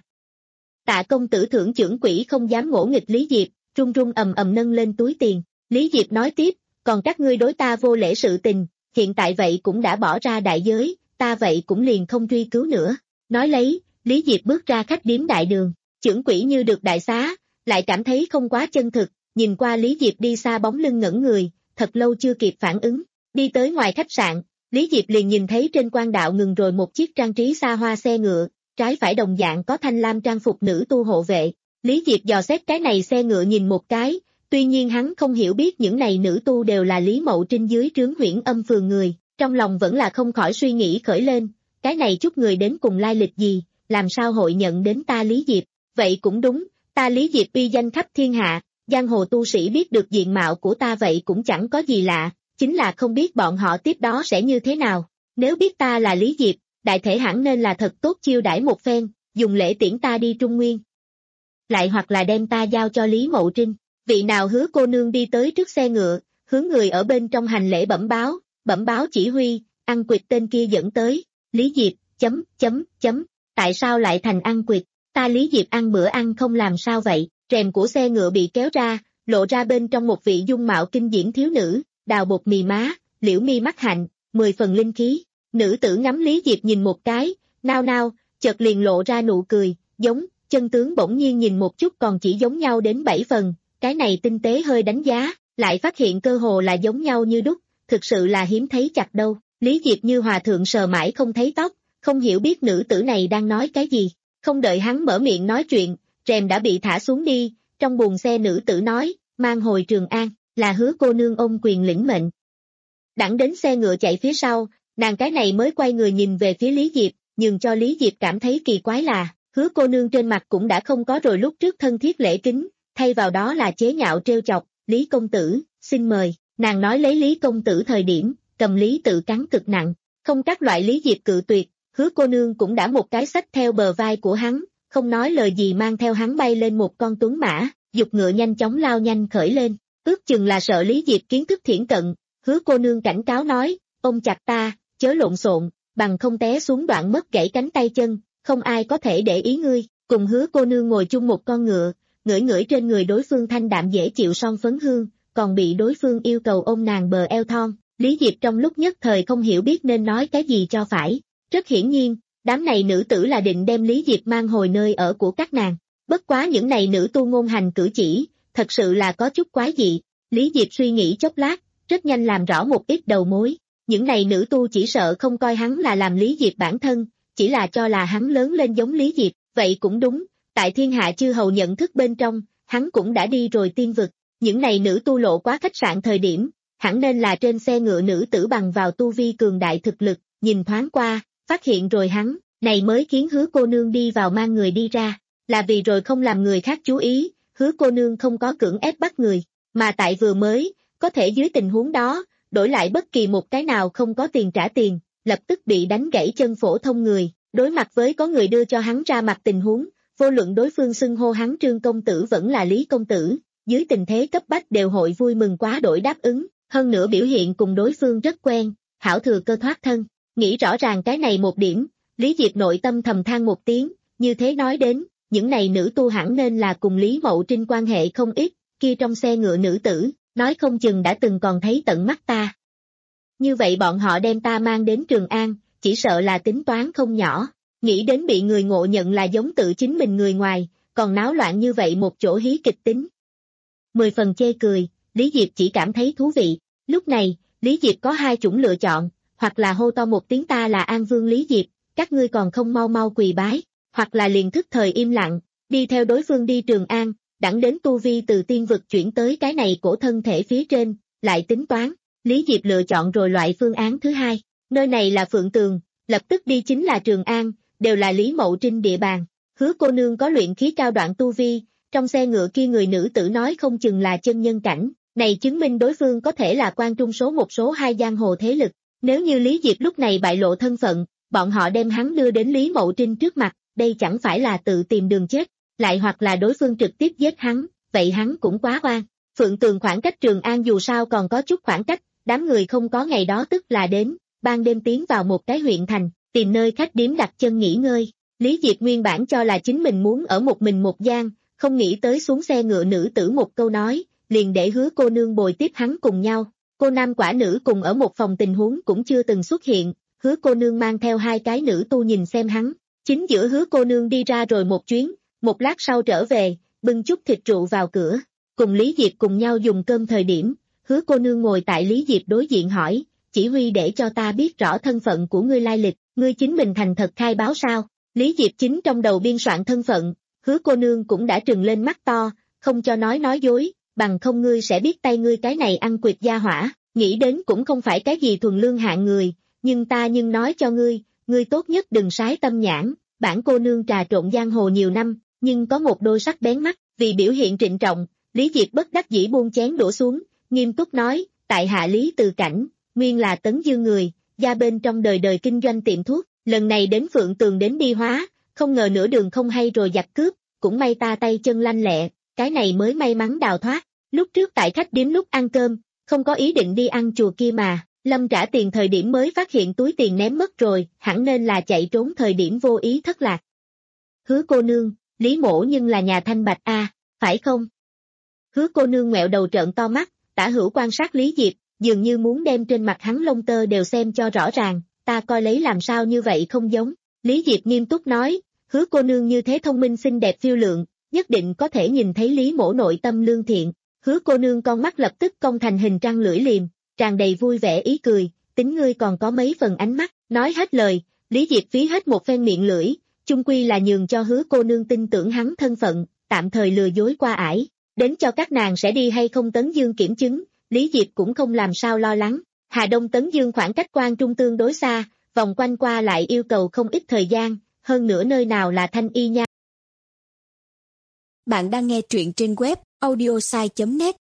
Tạ công tử thưởng chưởng quỷ không dám ngỗ nghịch Lý Diệp, run run ầm ầm nâng lên túi tiền. Lý Diệp nói tiếp, còn các ngươi đối ta vô lễ sự tình, hiện tại vậy cũng đã bỏ ra đại giới, ta vậy cũng liền không truy cứu nữa. Nói lấy, Lý Diệp bước ra khách điếm đại đường, chưởng quỷ như được đại xá, lại cảm thấy không quá chân thực, nhìn qua Lý Diệp đi xa bóng lưng ngẩn người, thật lâu chưa kịp phản ứng. Đi tới ngoài khách sạn, Lý Diệp liền nhìn thấy trên quan đạo ngừng rồi một chiếc trang trí xa hoa xe ngựa, trái phải đồng dạng có thanh lam trang phục nữ tu hộ vệ. Lý Diệp dò xét cái này xe ngựa nhìn một cái, tuy nhiên hắn không hiểu biết những này nữ tu đều là Lý Mậu Trinh dưới trướng Huyễn Âm phường người, trong lòng vẫn là không khỏi suy nghĩ khởi lên, cái này chút người đến cùng lai lịch gì, làm sao hội nhận đến ta Lý Diệp, vậy cũng đúng, ta Lý Diệp uy danh khắp thiên hạ, giang hồ tu sĩ biết được diện mạo của ta vậy cũng chẳng có gì lạ, chính là không biết bọn họ tiếp đó sẽ như thế nào, nếu biết ta là Lý Diệp, đại thể hẳn nên là thật tốt chiêu đãi một phen, dùng lễ tiễn ta đi Trung Nguyên. Lại hoặc là đem ta giao cho Lý Mậu Trinh, vị nào Hứa cô nương đi tới trước xe ngựa, hướng người ở bên trong hành lễ bẩm báo, bẩm báo chỉ huy, ăn quỵt tên kia dẫn tới, Lý Diệp, chấm, chấm, chấm, tại sao lại thành ăn quỵt, ta Lý Diệp ăn bữa ăn không làm sao vậy, rèm của xe ngựa bị kéo ra, lộ ra bên trong một vị dung mạo kinh diễm thiếu nữ, đào bột mì má, liễu mi mắt hạnh, mười phần linh khí, nữ tử ngắm Lý Diệp nhìn một cái, nao nao, chợt liền lộ ra nụ cười, giống, chân tướng bỗng nhiên nhìn một chút còn chỉ giống nhau đến bảy phần, cái này tinh tế hơi đánh giá, lại phát hiện cơ hồ là giống nhau như đúc, thực sự là hiếm thấy chặt đâu. Lý Diệp như hòa thượng sờ mãi không thấy tóc, không hiểu biết nữ tử này đang nói cái gì, không đợi hắn mở miệng nói chuyện, rèm đã bị thả xuống đi, trong buồng xe nữ tử nói, mang hồi Trường An, là Hứa cô nương ôm quyền lĩnh mệnh. Đẳng đến xe ngựa chạy phía sau, nàng cái này mới quay người nhìn về phía Lý Diệp, nhưng cho Lý Diệp cảm thấy kỳ quái là, Hứa cô nương trên mặt cũng đã không có rồi lúc trước thân thiết lễ kính, thay vào đó là chế nhạo trêu chọc, Lý công tử, xin mời, nàng nói lấy Lý công tử thời điểm, cầm Lý tự cắn cực nặng, không các loại Lý Diệp cự tuyệt, Hứa cô nương cũng đã một cái xách theo bờ vai của hắn, không nói lời gì mang theo hắn bay lên một con tuấn mã, dục ngựa nhanh chóng lao nhanh khởi lên, ước chừng là sợ Lý Diệp kiến thức thiển cận, Hứa cô nương cảnh cáo nói, ôm chặt ta, chớ lộn xộn, bằng không té xuống đoạn mất gãy cánh tay chân, không ai có thể để ý ngươi, cùng Hứa cô nương ngồi chung một con ngựa, ngửi ngửi trên người đối phương thanh đạm dễ chịu son phấn hương, còn bị đối phương yêu cầu ôm nàng bờ eo thon, Lý Diệp trong lúc nhất thời không hiểu biết nên nói cái gì cho phải, rất hiển nhiên, đám này nữ tử là định đem Lý Diệp mang hồi nơi ở của các nàng, bất quá những này nữ tu ngôn hành cử chỉ, thật sự là có chút quái dị, Lý Diệp suy nghĩ chốc lát, rất nhanh làm rõ một ít đầu mối, những này nữ tu chỉ sợ không coi hắn là làm Lý Diệp bản thân, chỉ là cho là hắn lớn lên giống Lý Diệp, vậy cũng đúng, tại thiên hạ chư hầu nhận thức bên trong, hắn cũng đã đi rồi tiên vực, những này nữ tu lộ quá khách sạn thời điểm, hẳn nên là trên xe ngựa nữ tử bằng vào tu vi cường đại thực lực, nhìn thoáng qua, phát hiện rồi hắn, này mới khiến Hứa cô nương đi vào mang người đi ra, là vì rồi không làm người khác chú ý, Hứa cô nương không có cưỡng ép bắt người, mà tại vừa mới, có thể dưới tình huống đó, đổi lại bất kỳ một cái nào không có tiền trả tiền, lập tức bị đánh gãy chân phổ thông người, đối mặt với có người đưa cho hắn ra mặt tình huống, vô luận đối phương xưng hô hắn Trương công tử vẫn là Lý công tử, dưới tình thế cấp bách đều hội vui mừng quá đổi đáp ứng, hơn nữa biểu hiện cùng đối phương rất quen, hảo thừa cơ thoát thân, nghĩ rõ ràng cái này một điểm, Lý Diệp nội tâm thầm than một tiếng, như thế nói đến, những này nữ tu hẳn nên là cùng Lý Mậu Trinh quan hệ không ít, kia trong xe ngựa nữ tử, nói không chừng đã từng còn thấy tận mắt ta. Như vậy bọn họ đem ta mang đến Trường An, chỉ sợ là tính toán không nhỏ, nghĩ đến bị người ngộ nhận là giống tự chính mình người ngoài, còn náo loạn như vậy một chỗ hí kịch tính. Mười phần chê cười, Lý Diệp chỉ cảm thấy thú vị, lúc này, Lý Diệp có hai chủng lựa chọn, hoặc là hô to một tiếng ta là An Vương Lý Diệp, các ngươi còn không mau mau quỳ bái, hoặc là liền thức thời im lặng, đi theo đối phương đi Trường An, đẳng đến tu vi từ tiên vực chuyển tới cái này cổ thân thể phía trên, lại tính toán, Lý Diệp lựa chọn rồi loại phương án thứ hai, nơi này là Phượng Tường, lập tức đi chính là Trường An, đều là Lý Mậu Trinh địa bàn, Hứa cô nương có luyện khí cao đoạn tu vi, trong xe ngựa kia người nữ tử nói không chừng là chân nhân cảnh, này chứng minh đối phương có thể là quan trung số một số hai giang hồ thế lực, nếu như Lý Diệp lúc này bại lộ thân phận, bọn họ đem hắn đưa đến Lý Mậu Trinh trước mặt, đây chẳng phải là tự tìm đường chết, lại hoặc là đối phương trực tiếp giết hắn, vậy hắn cũng quá oan. Phượng Tường khoảng cách Trường An dù sao còn có chút khoảng cách, đám người không có ngày đó tức là đến, ban đêm tiến vào một cái huyện thành, tìm nơi khách điếm đặt chân nghỉ ngơi. Lý Diệp nguyên bản cho là chính mình muốn ở một mình một gian, không nghĩ tới xuống xe ngựa nữ tử một câu nói, liền để Hứa cô nương bồi tiếp hắn cùng nhau. Cô nam quả nữ cùng ở một phòng tình huống cũng chưa từng xuất hiện, Hứa cô nương mang theo hai cái nữ tu nhìn xem hắn. Chính giữa Hứa cô nương đi ra rồi một chuyến, một lát sau trở về, bưng chút thịt rượu vào cửa. Cùng Lý Diệp cùng nhau dùng cơm thời điểm, Hứa cô nương ngồi tại Lý Diệp đối diện hỏi, chỉ huy để cho ta biết rõ thân phận của ngươi lai lịch, ngươi chính mình thành thật khai báo sao? Lý Diệp chính trong đầu biên soạn thân phận, Hứa cô nương cũng đã trừng lên mắt to, không cho nói nói dối, bằng không ngươi sẽ biết tay ngươi cái này ăn quyệt gia hỏa, nghĩ đến cũng không phải cái gì thuần lương hạng người, nhưng ta nhưng nói cho ngươi, ngươi tốt nhất đừng sái tâm nhãn, bản cô nương trà trộn giang hồ nhiều năm, nhưng có một đôi sắc bén mắt, vì biểu hiện trịnh trọng, Lý Diệp bất đắc dĩ buông chén đổ xuống, nghiêm túc nói, tại hạ Lý Từ Cảnh, nguyên là Tấn Dương người, gia bên trong đời đời kinh doanh tiệm thuốc, lần này đến Phượng Tường đến đi hóa, không ngờ nửa đường không hay rồi giặc cướp, cũng may ta tay chân lanh lẹ, cái này mới may mắn đào thoát. Lúc trước tại khách điếm lúc ăn cơm, không có ý định đi ăn chùa kia mà, Lâm trả tiền thời điểm mới phát hiện túi tiền ném mất rồi, hẳn nên là chạy trốn thời điểm vô ý thất lạc. Hứa cô nương, Lý mỗ nhưng là nhà thanh bạch a, phải không? Hứa cô nương ngẹo đầu trợn to mắt, tả hữu quan sát Lý Diệp, dường như muốn đem trên mặt hắn lông tơ đều xem cho rõ ràng, ta coi lấy làm sao như vậy không giống. Lý Diệp nghiêm túc nói, Hứa cô nương như thế thông minh xinh đẹp phiêu lượng, nhất định có thể nhìn thấy Lý mỗ nội tâm lương thiện. Hứa cô nương con mắt lập tức cong thành hình trăng lưỡi liềm, tràn đầy vui vẻ ý cười, tính ngươi còn có mấy phần ánh mắt, nói hết lời, Lý Diệp phí hết một phen miệng lưỡi, chung quy là nhường cho Hứa cô nương tin tưởng hắn thân phận, tạm thời lừa dối qua ải, đến cho các nàng sẽ đi hay không Tấn Dương kiểm chứng, Lý Diệp cũng không làm sao lo lắng. Hà Đông Tấn Dương khoảng cách Quan Trung tương đối xa, vòng quanh qua lại yêu cầu không ít thời gian, hơn nữa nơi nào là Thanh Y nha. Bạn đang nghe truyện trên web audiosai chấm net.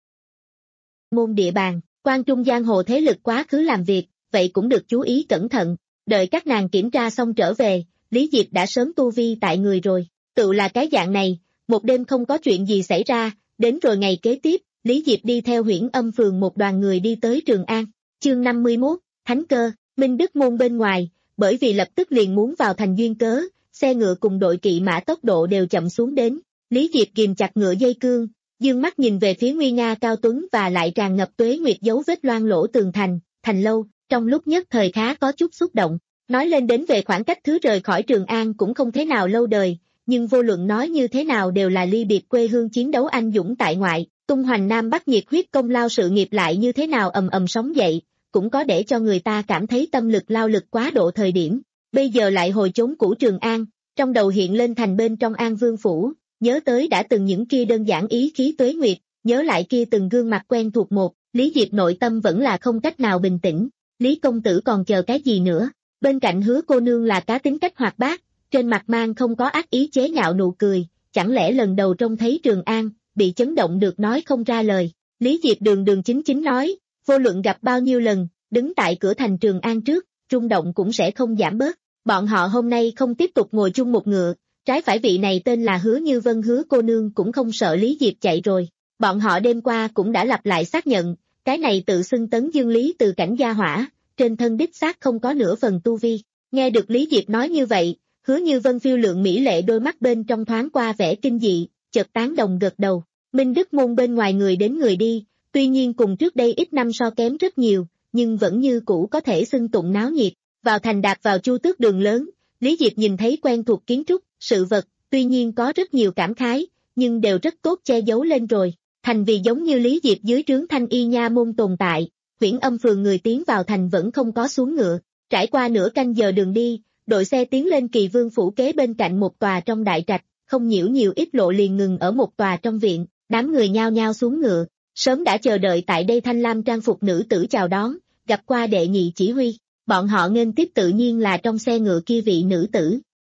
Môn địa bàn, Quan Trung giang hồ thế lực quá khứ làm việc, vậy cũng được chú ý cẩn thận, đợi các nàng kiểm tra xong trở về, Lý Diệp đã sớm tu vi tại người rồi, tự là cái dạng này, một đêm không có chuyện gì xảy ra, đến rồi ngày kế tiếp, Lý Diệp đi theo Huyễn Âm phường một đoàn người đi tới Trường An, chương năm mươi mốt, Thánh Cơ, Minh Đức môn bên ngoài, bởi vì lập tức liền muốn vào thành duyên cớ, xe ngựa cùng đội kỵ mã tốc độ đều chậm xuống đến, Lý Diệp kìm chặt ngựa dây cương, dương mắt nhìn về phía nguy nga cao tuấn và lại tràn ngập tuế nguyệt dấu vết loang lỗ tường thành, thành lâu, trong lúc nhất thời khá có chút xúc động, nói lên đến về khoảng cách thứ rời khỏi Trường An cũng không thế nào lâu đời, nhưng vô luận nói như thế nào đều là ly biệt quê hương chiến đấu anh dũng tại ngoại, tung hoành Nam Bắc nhiệt huyết công lao sự nghiệp lại như thế nào ầm ầm sóng dậy, cũng có để cho người ta cảm thấy tâm lực lao lực quá độ thời điểm, bây giờ lại hồi chốn cũ Trường An, trong đầu hiện lên thành bên trong An Vương Phủ, nhớ tới đã từng những kia đơn giản ý khí tuế nguyệt, nhớ lại kia từng gương mặt quen thuộc một, Lý Diệp nội tâm vẫn là không cách nào bình tĩnh, Lý công tử còn chờ cái gì nữa, bên cạnh Hứa cô nương là cá tính cách hoạt bát, trên mặt mang không có ác ý chế nhạo nụ cười, chẳng lẽ lần đầu trông thấy Trường An, bị chấn động được nói không ra lời, Lý Diệp đường đường chính chính nói, vô luận gặp bao nhiêu lần, đứng tại cửa thành Trường An trước, rung động cũng sẽ không giảm bớt, bọn họ hôm nay không tiếp tục ngồi chung một ngựa, trái phải vị này tên là Hứa Như Vân Hứa cô nương cũng không sợ Lý Diệp chạy rồi, bọn họ đêm qua cũng đã lặp lại xác nhận, cái này tự xưng Tấn Dương Lý Từ Cảnh gia hỏa, trên thân đích xác không có nửa phần tu vi, nghe được Lý Diệp nói như vậy, Hứa Như Vân phiêu lượng mỹ lệ đôi mắt bên trong thoáng qua vẻ kinh dị, chợt tán đồng gật đầu, Minh Đức môn bên ngoài người đến người đi, tuy nhiên cùng trước đây ít năm so kém rất nhiều, nhưng vẫn như cũ có thể xưng tụng náo nhiệt, vào thành đạp vào Chu Tước đường lớn, Lý Diệp nhìn thấy quen thuộc kiến trúc, sự vật, tuy nhiên có rất nhiều cảm khái, nhưng đều rất tốt che giấu lên rồi, thành vì giống như Lý Diệp dưới trướng Thanh Y nha môn tồn tại, Huyễn Âm phường người tiến vào thành vẫn không có xuống ngựa, trải qua nửa canh giờ đường đi, đội xe tiến lên Kỳ Vương phủ kế bên cạnh một tòa trong đại trạch, không nhiễu nhiều ít lộ liền ngừng ở một tòa trong viện, đám người nhao nhao xuống ngựa, sớm đã chờ đợi tại đây thanh lam trang phục nữ tử chào đón, gặp qua đệ nhị chỉ huy, bọn họ nghênh tiếp tự nhiên là trong xe ngựa kia vị nữ tử.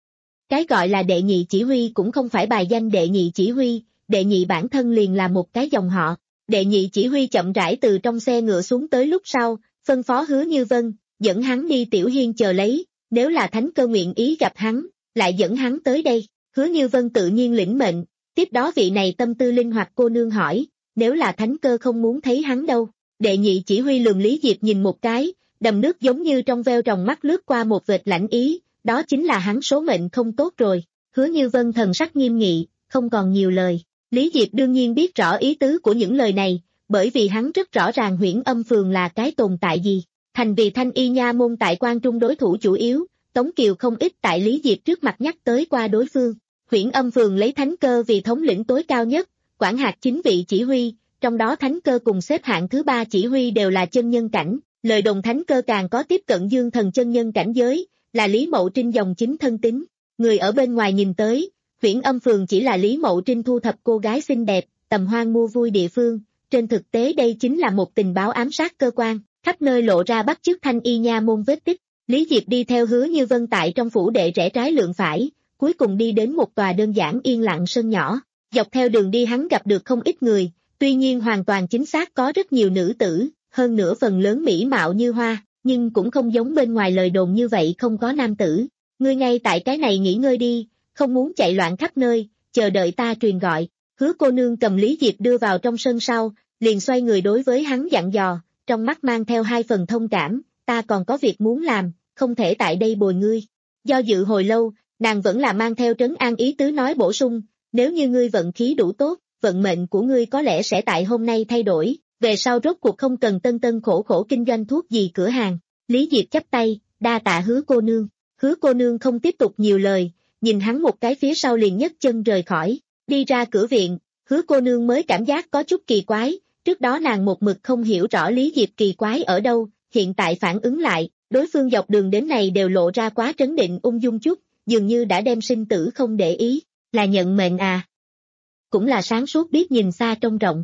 Cái gọi là đệ nhị chỉ huy cũng không phải bài danh đệ nhị chỉ huy, đệ nhị bản thân liền là một cái dòng họ. Đệ nhị chỉ huy chậm rãi từ trong xe ngựa xuống tới lúc sau, phân phó Hứa Như Vân, dẫn hắn đi tiểu hiên chờ lấy, nếu là thánh cơ nguyện ý gặp hắn, lại dẫn hắn tới đây. Hứa Như Vân tự nhiên lĩnh mệnh, tiếp đó vị này tâm tư linh hoạt cô nương hỏi, nếu là thánh cơ không muốn thấy hắn đâu. Đệ nhị chỉ huy lườm Lý Diệp nhìn một cái, đầm nước giống như trong veo tròng mắt lướt qua một vệt lãnh ý, đó chính là hắn số mệnh không tốt rồi. Hứa Như Vân thần sắc nghiêm nghị, không còn nhiều lời. Lý Diệp đương nhiên biết rõ ý tứ của những lời này, bởi vì hắn rất rõ ràng Huyễn Âm Phường là cái tồn tại gì. Thành vì Thanh Y Nha môn tại Quan Trung đối thủ chủ yếu, Tống Kiều không ít tại Lý Diệp trước mặt nhắc tới qua đối phương. Huyễn Âm Phường lấy thánh cơ vì thống lĩnh tối cao nhất, quản hạt chính vị chỉ huy, trong đó thánh cơ cùng xếp hạng thứ ba chỉ huy đều là chân nhân cảnh, lời đồn thánh cơ càng có tiếp cận dương thần chân nhân cảnh giới, là Lý Mậu Trinh dòng chính thân tín. Người ở bên ngoài nhìn tới, Huyễn Âm Phường chỉ là Lý Mậu Trinh thu thập cô gái xinh đẹp, tầm hoang mua vui địa phương, trên thực tế đây chính là một tình báo ám sát cơ quan, khắp nơi lộ ra bắt chước Thanh Y Nha môn vết tích. Lý Diệp đi theo Hứa Như Vân tại trong phủ đệ rẽ trái lượn phải, cuối cùng đi đến một tòa đơn giản yên lặng sân nhỏ. Dọc theo đường đi hắn gặp được không ít người, tuy nhiên hoàn toàn chính xác có rất nhiều nữ tử, hơn nữa phần lớn mỹ mạo như hoa, nhưng cũng không giống bên ngoài lời đồn như vậy không có nam tử. Ngươi ngay tại cái này nghỉ ngơi đi, không muốn chạy loạn khắp nơi, chờ đợi ta truyền gọi. Hứa cô nương cầm Lý Diệp đưa vào trong sân sau, liền xoay người đối với hắn dặn dò, trong mắt mang theo hai phần thông cảm, ta còn có việc muốn làm, không thể tại đây bồi ngươi. Do dự hồi lâu, nàng vẫn là mang theo trấn an ý tứ nói bổ sung, nếu như ngươi vận khí đủ tốt, vận mệnh của ngươi có lẽ sẽ tại hôm nay thay đổi, về sau rốt cuộc không cần tân tân khổ khổ kinh doanh thuốc gì cửa hàng. Lý Diệp chắp tay, đa tạ Hứa cô nương. Hứa cô nương không tiếp tục nhiều lời, nhìn hắn một cái phía sau liền nhấc chân rời khỏi, đi ra cửa viện. Hứa cô nương mới cảm giác có chút kỳ quái, trước đó nàng một mực không hiểu rõ Lý Diệp kỳ quái ở đâu, hiện tại phản ứng lại, đối phương dọc đường đến này đều lộ ra quá trấn định ung dung chút, dường như đã đem sinh tử không để ý, là nhận mệnh à. Cũng là sáng suốt biết nhìn xa trông rộng.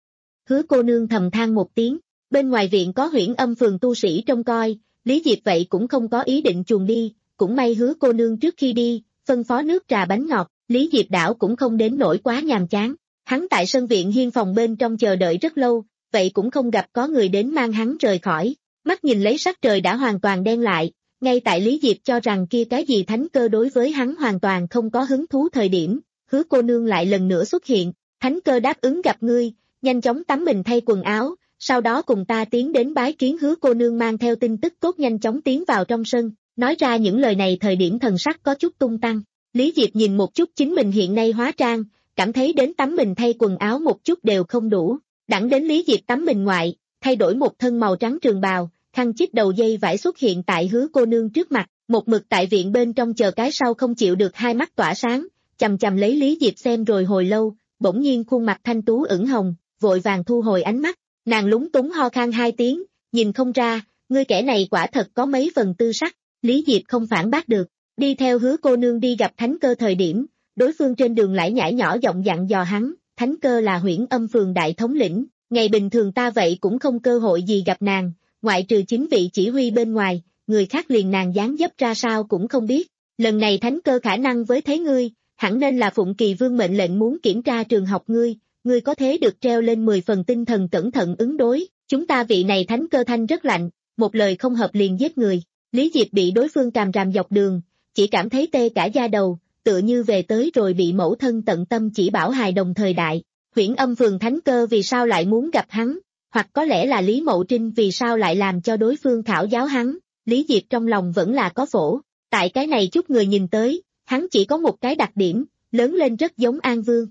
Hứa cô nương thầm than một tiếng, bên ngoài viện có Huyễn Âm Phường tu sĩ trông coi, Lý Diệp vậy cũng không có ý định chuồn đi, cũng may Hứa cô nương trước khi đi, phân phó nước trà bánh ngọt, Lý Diệp đảo cũng không đến nỗi quá nhàm chán. Hắn tại sân viện hiên phòng bên trong chờ đợi rất lâu, vậy cũng không gặp có người đến mang hắn rời khỏi. Mắt nhìn lấy sắc trời đã hoàn toàn đen lại, ngay tại Lý Diệp cho rằng kia cái gì thánh cơ đối với hắn hoàn toàn không có hứng thú thời điểm, Hứa cô nương lại lần nữa xuất hiện, thánh cơ đáp ứng gặp ngươi, nhanh chóng tắm mình thay quần áo, sau đó cùng ta tiến đến bái kiến. Hứa cô nương mang theo tin tức tốt nhanh chóng tiến vào trong sân, nói ra những lời này thời điểm thần sắc có chút tung tăng. Lý Diệp nhìn một chút chính mình hiện nay hóa trang, cảm thấy đến tắm mình thay quần áo một chút đều không đủ, đẳng đến Lý Diệp tắm mình ngoại, thay đổi một thân màu trắng trường bào, khăn chích đầu dây vải xuất hiện tại Hứa cô nương trước mặt, một mực tại viện bên trong chờ cái sau không chịu được hai mắt tỏa sáng, chằm chằm lấy Lý Diệp xem rồi hồi lâu, bỗng nhiên khuôn mặt thanh tú ửng hồng, vội vàng thu hồi ánh mắt, nàng lúng túng ho khan hai tiếng, nhìn không ra, ngươi kẻ này quả thật có mấy phần tư sắc. Lý Diệp không phản bác được, đi theo Hứa cô nương đi gặp thánh cơ thời điểm, đối phương trên đường lải nhải nhỏ giọng dặn dò hắn, thánh cơ là Huyễn Âm Phường đại thống lĩnh, ngày bình thường ta vậy cũng không cơ hội gì gặp nàng, ngoại trừ chính vị chỉ huy bên ngoài, người khác liền nàng dáng dấp ra sao cũng không biết, lần này thánh cơ khả năng với thấy ngươi, hẳn nên là Phụng Kỳ Vương mệnh lệnh muốn kiểm tra trường học ngươi, ngươi có thế được treo lên mười phần tinh thần cẩn thận ứng đối, chúng ta vị này thánh cơ thanh rất lạnh, một lời không hợp liền giết người. Lý Diệp bị đối phương càm ràm dọc đường, chỉ cảm thấy tê cả da đầu, tựa như về tới rồi bị mẫu thân tận tâm chỉ bảo hài đồng thời đại. Huyễn Âm Phường thánh cơ vì sao lại muốn gặp hắn, hoặc có lẽ là Lý Mậu Trinh vì sao lại làm cho đối phương khảo giáo hắn, Lý Diệp trong lòng vẫn là có phổ, tại cái này chút người nhìn tới, hắn chỉ có một cái đặc điểm, lớn lên rất giống An Vương.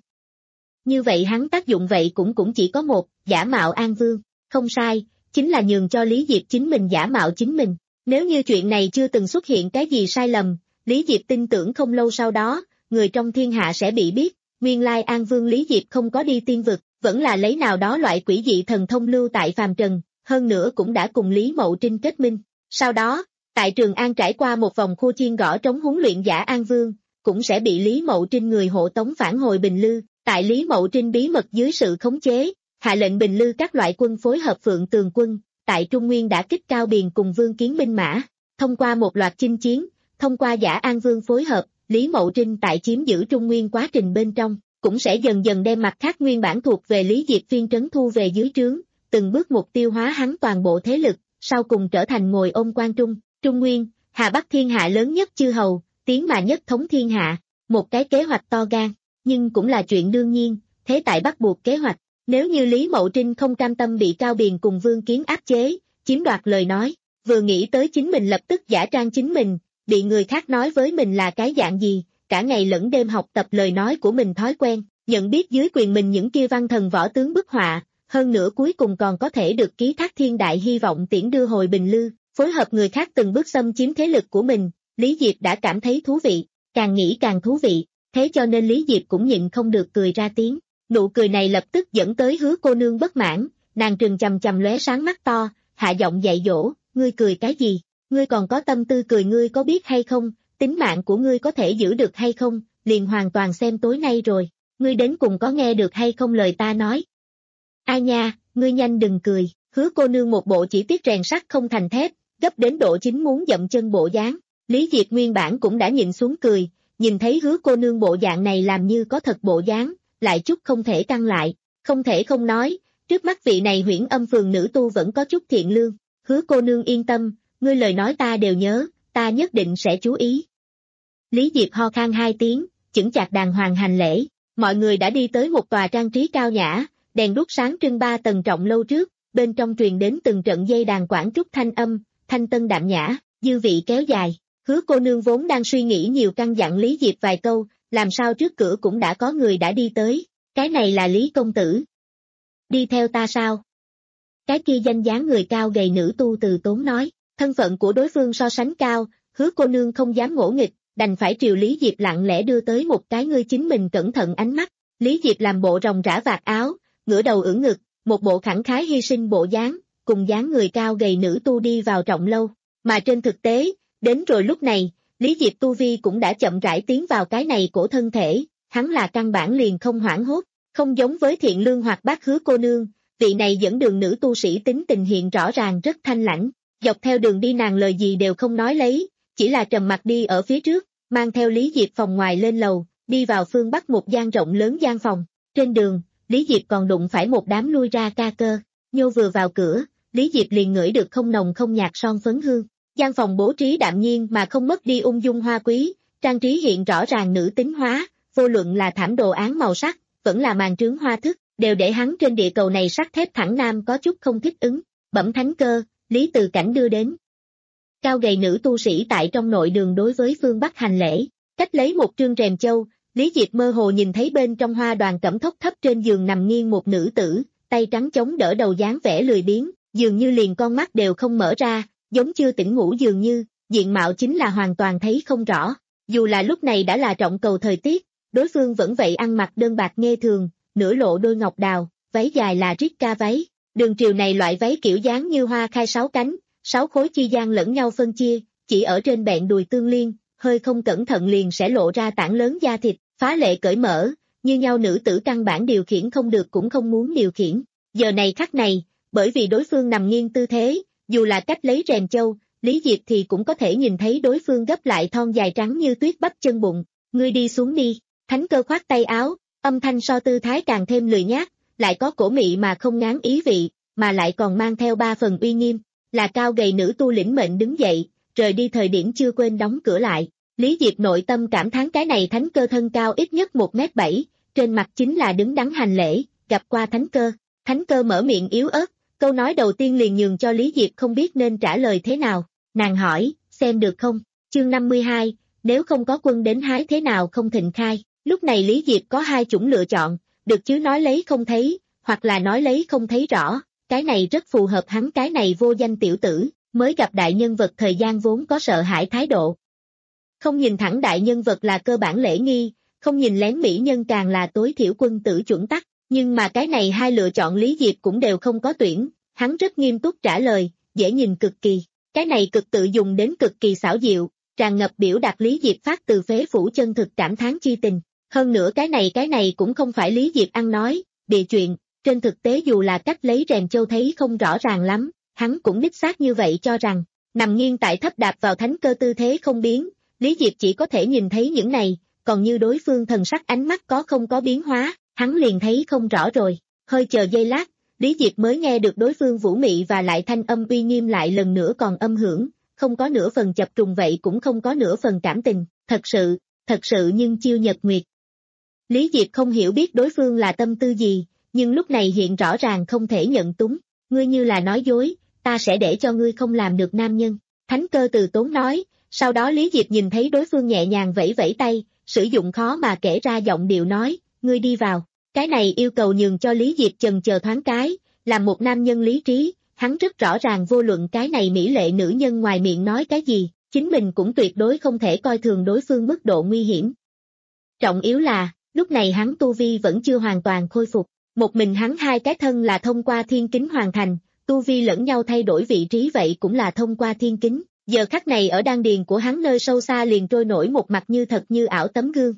Như vậy hắn tác dụng vậy cũng cũng chỉ có một, giả mạo An Vương, không sai, chính là nhường cho Lý Diệp chính mình giả mạo chính mình. Nếu như chuyện này chưa từng xuất hiện cái gì sai lầm, Lý Diệp tin tưởng không lâu sau đó, người trong thiên hạ sẽ bị biết, nguyên lai An Vương Lý Diệp không có đi tiên vực, vẫn là lấy nào đó loại quỷ dị thần thông lưu tại phàm trần, hơn nữa cũng đã cùng Lý Mậu Trinh kết minh. Sau đó, tại Trường An trải qua một vòng khu chiên gõ trống huấn luyện giả An Vương, cũng sẽ bị Lý Mậu Trinh người hộ tống phản hồi Bình Lư, tại Lý Mậu Trinh bí mật dưới sự khống chế, hạ lệnh Bình Lư các loại quân phối hợp Phượng Tường quân, tại Trung Nguyên đã kích Cao Biền cùng Vương Kiến binh mã, thông qua một loạt chinh chiến, thông qua giả An Vương phối hợp, Lý Mậu Trinh tại chiếm giữ Trung Nguyên quá trình bên trong, cũng sẽ dần dần đem mặt khác nguyên bản thuộc về Lý Diệp phiên trấn thu về dưới trướng, từng bước mục tiêu hóa hắn toàn bộ thế lực, sau cùng trở thành ngồi ôm quan trung, Trung Nguyên, Hà Bắc thiên hạ lớn nhất chư hầu, tiến mà nhất thống thiên hạ, một cái kế hoạch to gan, nhưng cũng là chuyện đương nhiên, thế tại bắt buộc kế hoạch. Nếu như Lý Mậu Trinh không cam tâm bị Cao Biền cùng Vương Kiến áp chế, chiếm đoạt lời nói, vừa nghĩ tới chính mình lập tức giả trang chính mình, bị người khác nói với mình là cái dạng gì, cả ngày lẫn đêm học tập lời nói của mình thói quen, nhận biết dưới quyền mình những kia văn thần võ tướng bức họa, hơn nữa cuối cùng còn có thể được ký thác thiên đại hy vọng tiễn đưa hồi Bình Lư, phối hợp người khác từng bước xâm chiếm thế lực của mình, Lý Diệp đã cảm thấy thú vị, càng nghĩ càng thú vị, thế cho nên Lý Diệp cũng nhịn không được cười ra tiếng. Nụ cười này lập tức dẫn tới Hứa cô nương bất mãn, nàng trừng chằm chằm lóe sáng mắt to, hạ giọng dạy dỗ, ngươi cười cái gì, ngươi còn có tâm tư cười, ngươi có biết hay không, tính mạng của ngươi có thể giữ được hay không, liền hoàn toàn xem tối nay rồi, ngươi đến cùng có nghe được hay không lời ta nói. Ai nha, ngươi nhanh đừng cười, Hứa cô nương một bộ chỉ tiếc rèn sắt không thành thép, gấp đến độ chính muốn dậm chân bộ dáng. Lý Diệp nguyên bản cũng đã nhịn xuống cười, nhìn thấy Hứa cô nương bộ dạng này làm như có thật bộ dáng, lại chút không thể căng lại, không thể không nói, trước mắt vị này Huyễn Âm phường nữ tu vẫn có chút thiện lương. Hứa cô nương yên tâm, ngươi lời nói ta đều nhớ, ta nhất định sẽ chú ý. Lý Diệp ho khan hai tiếng, chững chạc đàng hoàng hành lễ, mọi người đã đi tới một tòa trang trí cao nhã, đèn đuốc sáng trưng ba tầng trọng lâu trước, bên trong truyền đến từng trận dây đàn quảng trúc thanh âm, thanh tân đạm nhã, dư vị kéo dài. Hứa cô nương vốn đang suy nghĩ nhiều căn dặn Lý Diệp vài câu, làm sao trước cửa cũng đã có người đã đi tới, cái này là Lý công tử. Đi theo ta sao? Cái kia danh dáng người cao gầy nữ tu từ tốn nói, thân phận của đối phương so sánh cao, Hứa cô nương không dám ngỗ nghịch, đành phải triều Lý Diệp lặng lẽ đưa tới một cái ngươi chính mình cẩn thận ánh mắt. Lý Diệp làm bộ ròng rã vạt áo, ngửa đầu ưỡn ngực, một bộ khẳng khái hy sinh bộ dáng, cùng dáng người cao gầy nữ tu đi vào trọng lâu, mà trên thực tế, đến rồi lúc này, Lý Diệp tu vi cũng đã chậm rãi tiến vào cái này cổ thân thể, hắn là căn bản liền không hoảng hốt, không giống với thiện lương hoạt bát Hứa cô nương, vị này dẫn đường nữ tu sĩ tính tình hiện rõ ràng rất thanh lãnh, dọc theo đường đi nàng lời gì đều không nói lấy, chỉ là trầm mặc đi ở phía trước, mang theo Lý Diệp phòng ngoài lên lầu, đi vào phương bắc một gian rộng lớn gian phòng, trên đường, Lý Diệp còn đụng phải một đám lui ra ca cơ, nhô vừa vào cửa, Lý Diệp liền ngửi được không nồng không nhạt son phấn hương. Gian phòng bố trí đạm nhiên mà không mất đi ung dung hoa quý, trang trí hiện rõ ràng nữ tính hóa, vô luận là thảm đồ án màu sắc, vẫn là màn trướng hoa thức, đều để hắn trên địa cầu này sắt thép thẳng nam có chút không thích ứng. Bẩm thánh cơ, Lý Từ Cảnh đưa đến. Cao gầy nữ tu sĩ tại trong nội đường đối với phương Bắc hành lễ, cách lấy một trương rèm châu, Lý Diệp mơ hồ nhìn thấy bên trong hoa đoàn cẩm thốc thấp trên giường nằm nghiêng một nữ tử, tay trắng chống đỡ đầu dáng vẻ lười biếng, dường như liền con mắt đều không mở ra, giống chưa tỉnh ngủ dường như, diện mạo chính là hoàn toàn thấy không rõ. Dù là lúc này đã là trọng cầu thời tiết, đối phương vẫn vậy ăn mặc đơn bạc nghe thường, nửa lộ đôi ngọc đào, váy dài là Ricca váy. Đường triều này loại váy kiểu dáng như hoa khai sáu cánh, sáu khối chi gian lẫn nhau phân chia, chỉ ở trên bẹn đùi tương liên, hơi không cẩn thận liền sẽ lộ ra tảng lớn da thịt, phá lệ cởi mở, như nhau nữ tử căn bản điều khiển không được cũng không muốn điều khiển. Giờ này khắc này, bởi vì đối phương nằm nghiêng tư thế, dù là cách lấy rèm châu, Lý Diệp thì cũng có thể nhìn thấy đối phương gấp lại thon dài trắng như tuyết bắp chân bụng. Ngươi đi xuống đi, thánh cơ khoát tay áo, âm thanh so tư thái càng thêm lười nhác, lại có cổ mị mà không ngán ý vị, mà lại còn mang theo ba phần uy nghiêm, là cao gầy nữ tu lĩnh mệnh đứng dậy, rời đi thời điểm chưa quên đóng cửa lại. Lý Diệp nội tâm cảm thán cái này thánh cơ thân cao ít nhất một mét bảy, trên mặt chính là đứng đắn hành lễ, gặp qua thánh cơ. Thánh cơ mở miệng yếu ớt, câu nói đầu tiên liền nhường cho Lý Diệp không biết nên trả lời thế nào. Nàng hỏi, xem được không? Chương năm mươi hai, nếu không có quân đến hái thế nào không thịnh khai. Lúc này Lý Diệp có hai chủng lựa chọn, được chứ nói lấy không thấy, hoặc là nói lấy không thấy rõ, cái này rất phù hợp hắn cái này vô danh tiểu tử, mới gặp đại nhân vật thời gian vốn có sợ hãi thái độ. Không nhìn thẳng đại nhân vật là cơ bản lễ nghi, không nhìn lén mỹ nhân càng là tối thiểu quân tử chuẩn tắc, nhưng mà cái này hai lựa chọn Lý Diệp cũng đều không có tuyển, hắn rất nghiêm túc trả lời, dễ nhìn cực kỳ, cái này cực tự dùng đến cực kỳ xảo diệu, tràn ngập biểu đạt Lý Diệp phát từ phế phủ chân thực cảm thán chi tình. Hơn nữa cái này cái này cũng không phải Lý Diệp ăn nói, bịa chuyện, trên thực tế dù là cách lấy rèm châu thấy không rõ ràng lắm, hắn cũng đích xác như vậy cho rằng, nằm nghiêng tại thấp đạp vào thánh cơ tư thế không biến, Lý Diệp chỉ có thể nhìn thấy những này, còn như đối phương thần sắc ánh mắt có không có biến hóa, hắn liền thấy không rõ rồi, hơi chờ giây lát, Lý Diệp mới nghe được đối phương vũ mị và lại thanh âm uy nghiêm lại lần nữa còn âm hưởng, không có nửa phần chập trùng vậy cũng không có nửa phần cảm tình, thật sự, thật sự nhưng chiêu nhật nguyệt. Lý Diệp không hiểu biết đối phương là tâm tư gì, nhưng lúc này hiện rõ ràng không thể nhận túng, ngươi như là nói dối, ta sẽ để cho ngươi không làm được nam nhân. Thánh Cơ từ tốn nói, sau đó Lý Diệp nhìn thấy đối phương nhẹ nhàng vẫy vẫy tay, sử dụng khó mà kể ra giọng điệu nói, ngươi đi vào. Cái này yêu cầu nhường cho Lý Diệp chần chờ thoáng cái, làm một nam nhân lý trí, hắn rất rõ ràng vô luận cái này mỹ lệ nữ nhân ngoài miệng nói cái gì, chính mình cũng tuyệt đối không thể coi thường đối phương mức độ nguy hiểm. Trọng yếu là, lúc này hắn tu vi vẫn chưa hoàn toàn khôi phục, một mình hắn hai cái thân là thông qua thiên kính hoàn thành, tu vi lẫn nhau thay đổi vị trí vậy cũng là thông qua thiên kính, giờ khắc này ở đan điền của hắn nơi sâu xa liền trôi nổi một mặt như thật như ảo tấm gương.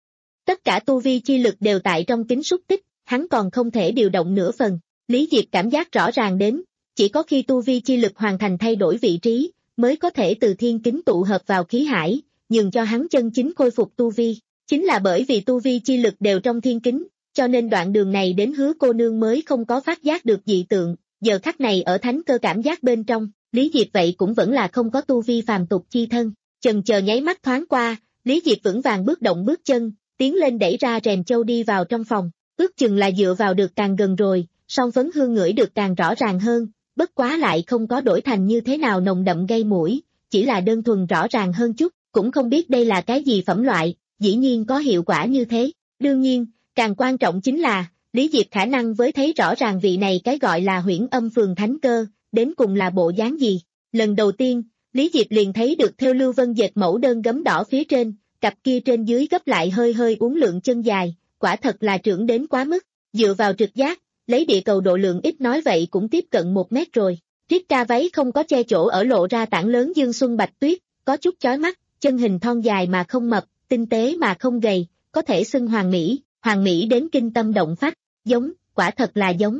Tất cả tu vi chi lực đều tại trong kính xúc tích, hắn còn không thể điều động nửa phần, Lý Diệp cảm giác rõ ràng đến, chỉ có khi tu vi chi lực hoàn thành thay đổi vị trí, mới có thể từ thiên kính tụ hợp vào khí hải, nhường cho hắn chân chính khôi phục tu vi, chính là bởi vì tu vi chi lực đều trong thiên kính, cho nên đoạn đường này đến Hứa cô nương mới không có phát giác được dị tượng, giờ khắc này ở Thánh Cơ cảm giác bên trong, Lý Diệp vậy cũng vẫn là không có tu vi phàm tục chi thân, chần chờ nháy mắt thoáng qua, Lý Diệp vững vàng bước động bước chân, tiến lên đẩy ra rèm châu đi vào trong phòng, ước chừng là dựa vào được càng gần rồi, song phấn hương ngửi được càng rõ ràng hơn, bất quá lại không có đổi thành như thế nào nồng đậm gây mũi, chỉ là đơn thuần rõ ràng hơn chút, cũng không biết đây là cái gì phẩm loại, dĩ nhiên có hiệu quả như thế. Đương nhiên, càng quan trọng chính là, Lý Diệp khả năng với thấy rõ ràng vị này cái gọi là Huyễn Âm Phường Thánh Cơ, đến cùng là bộ dáng gì. Lần đầu tiên, Lý Diệp liền thấy được theo lưu vân dệt mẫu đơn gấm đỏ phía trên, cặp kia trên dưới gấp lại hơi hơi uốn lượn chân dài, quả thật là trưởng đến quá mức, dựa vào trực giác, lấy địa cầu độ lượng ít nói vậy cũng tiếp cận một mét rồi. Triết ca váy không có che chỗ ở lộ ra tảng lớn dương xuân bạch tuyết, có chút chói mắt, chân hình thon dài mà không mập, tinh tế mà không gầy, có thể xưng hoàng mỹ, hoàng mỹ đến kinh tâm động phách, giống, quả thật là giống.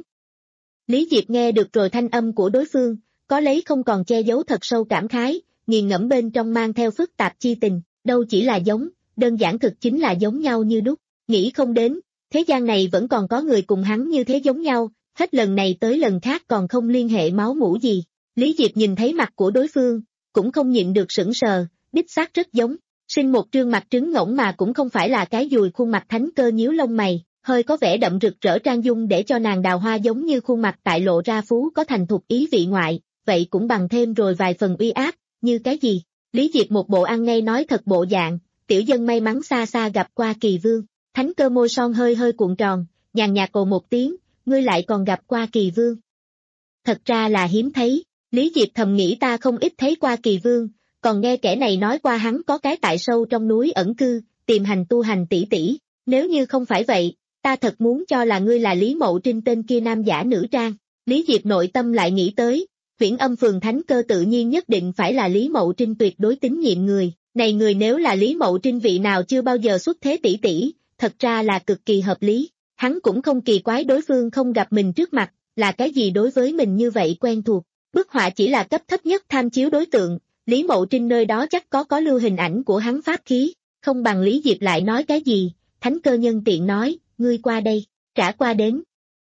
Lý Diệp nghe được rồi thanh âm của đối phương, có lấy không còn che giấu thật sâu cảm khái, nghiền ngẫm bên trong mang theo phức tạp chi tình, đâu chỉ là giống, đơn giản thực chính là giống nhau như đúc, nghĩ không đến, thế gian này vẫn còn có người cùng hắn như thế giống nhau, hết lần này tới lần khác còn không liên hệ máu mủ gì. Lý Diệp nhìn thấy mặt của đối phương, cũng không nhịn được sững sờ, đích xác rất giống, sinh một trương mặt trứng ngỗng mà cũng không phải là cái dùi, khuôn mặt Thánh Cơ nhíu lông mày, hơi có vẻ đậm rực rỡ trang dung để cho nàng đào hoa giống như khuôn mặt tại lộ ra phú có thành thục ý vị ngoại, vậy cũng bằng thêm rồi vài phần uy áp, như cái gì? Lý Diệp một bộ ăn ngay nói thật bộ dạng, tiểu dân may mắn xa xa gặp qua Kỳ Vương. Thánh Cơ môi son hơi hơi cuộn tròn, nhàn nhạt ồ một tiếng, ngươi lại còn gặp qua Kỳ Vương. Thật ra là hiếm thấy, Lý Diệp thầm nghĩ ta không ít thấy qua Kỳ Vương, còn nghe kẻ này nói qua hắn có cái tại sâu trong núi ẩn cư, tìm hành tu hành tỷ tỷ, nếu như không phải vậy, ta thật muốn cho là ngươi là Lý Mậu Trinh tên kia nam giả nữ trang. Lý Diệp nội tâm lại nghĩ tới, Huyễn Âm Phường Thánh Cơ tự nhiên nhất định phải là Lý Mậu Trinh tuyệt đối tín nhiệm người, này người nếu là Lý Mậu Trinh vị nào chưa bao giờ xuất thế tỷ tỷ, thật ra là cực kỳ hợp lý, hắn cũng không kỳ quái đối phương không gặp mình trước mặt, là cái gì đối với mình như vậy quen thuộc, bức họa chỉ là cấp thấp nhất tham chiếu đối tượng, Lý Mậu Trinh nơi đó chắc có có lưu hình ảnh của hắn pháp khí, không bằng Lý Diệp lại nói cái gì, Thánh Cơ nhân tiện nói, ngươi qua đây, trả qua đến.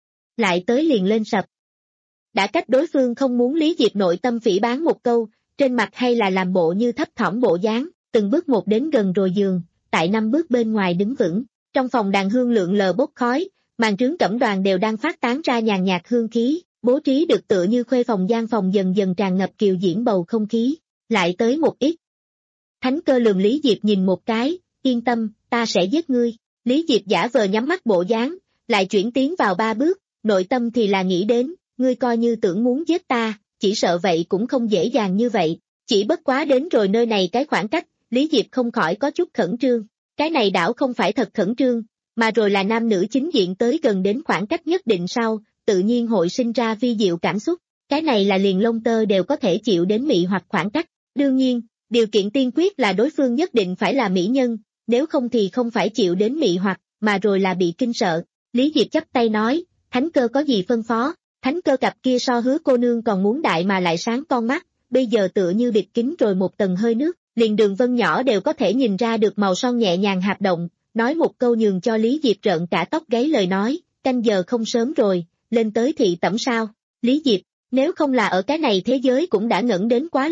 Lại tới liền lên sập. Đã cách đối phương không muốn Lý Diệp nội tâm phỉ báng một câu, trên mặt hay là làm bộ như thấp thỏm bộ dáng, từng bước một đến gần rồi giường, tại năm bước bên ngoài đứng vững. Trong phòng đàn hương lượn lờ bốc khói, màn trướng cẩm đoàn đều đang phát tán ra nhàn nhạt hương khí, bố trí được tựa như khuê phòng gian phòng dần dần tràn ngập kiều diễm bầu không khí, lại tới một ít. Thánh Cơ lườm Lý Diệp nhìn một cái, yên tâm, ta sẽ giết ngươi. Lý Diệp giả vờ nhắm mắt bộ dáng, lại chuyển tiến vào ba bước, nội tâm thì là nghĩ đến, ngươi coi như tưởng muốn giết ta, chỉ sợ vậy cũng không dễ dàng như vậy, chỉ bất quá đến rồi nơi này cái khoảng cách, Lý Diệp không khỏi có chút khẩn trương. Cái này đảo không phải thật khẩn trương, mà rồi là nam nữ chính diện tới gần đến khoảng cách nhất định sau, tự nhiên hội sinh ra vi diệu cảm xúc, cái này là liền lông tơ đều có thể chịu đến mị hoặc khoảng cách. Đương nhiên, điều kiện tiên quyết là đối phương nhất định phải là mỹ nhân, nếu không thì không phải chịu đến mị hoặc, mà rồi là bị kinh sợ. Lý Diệp chắp tay nói, Thánh Cơ có gì phân phó? Thánh Cơ cặp kia so Hứa cô nương còn muốn đại mà lại sáng con mắt, bây giờ tựa như bịt kín rồi một tầng hơi nước, liền đường vân nhỏ đều có thể nhìn ra được màu son nhẹ nhàng hạp động, nói một câu nhường cho Lý Diệp rợn cả tóc gáy lời nói, canh giờ không sớm rồi, lên tới thị tẩm sao? Lý Diệp, nếu không là ở cái này thế giới cũng đã ngẩn đến quá lâu,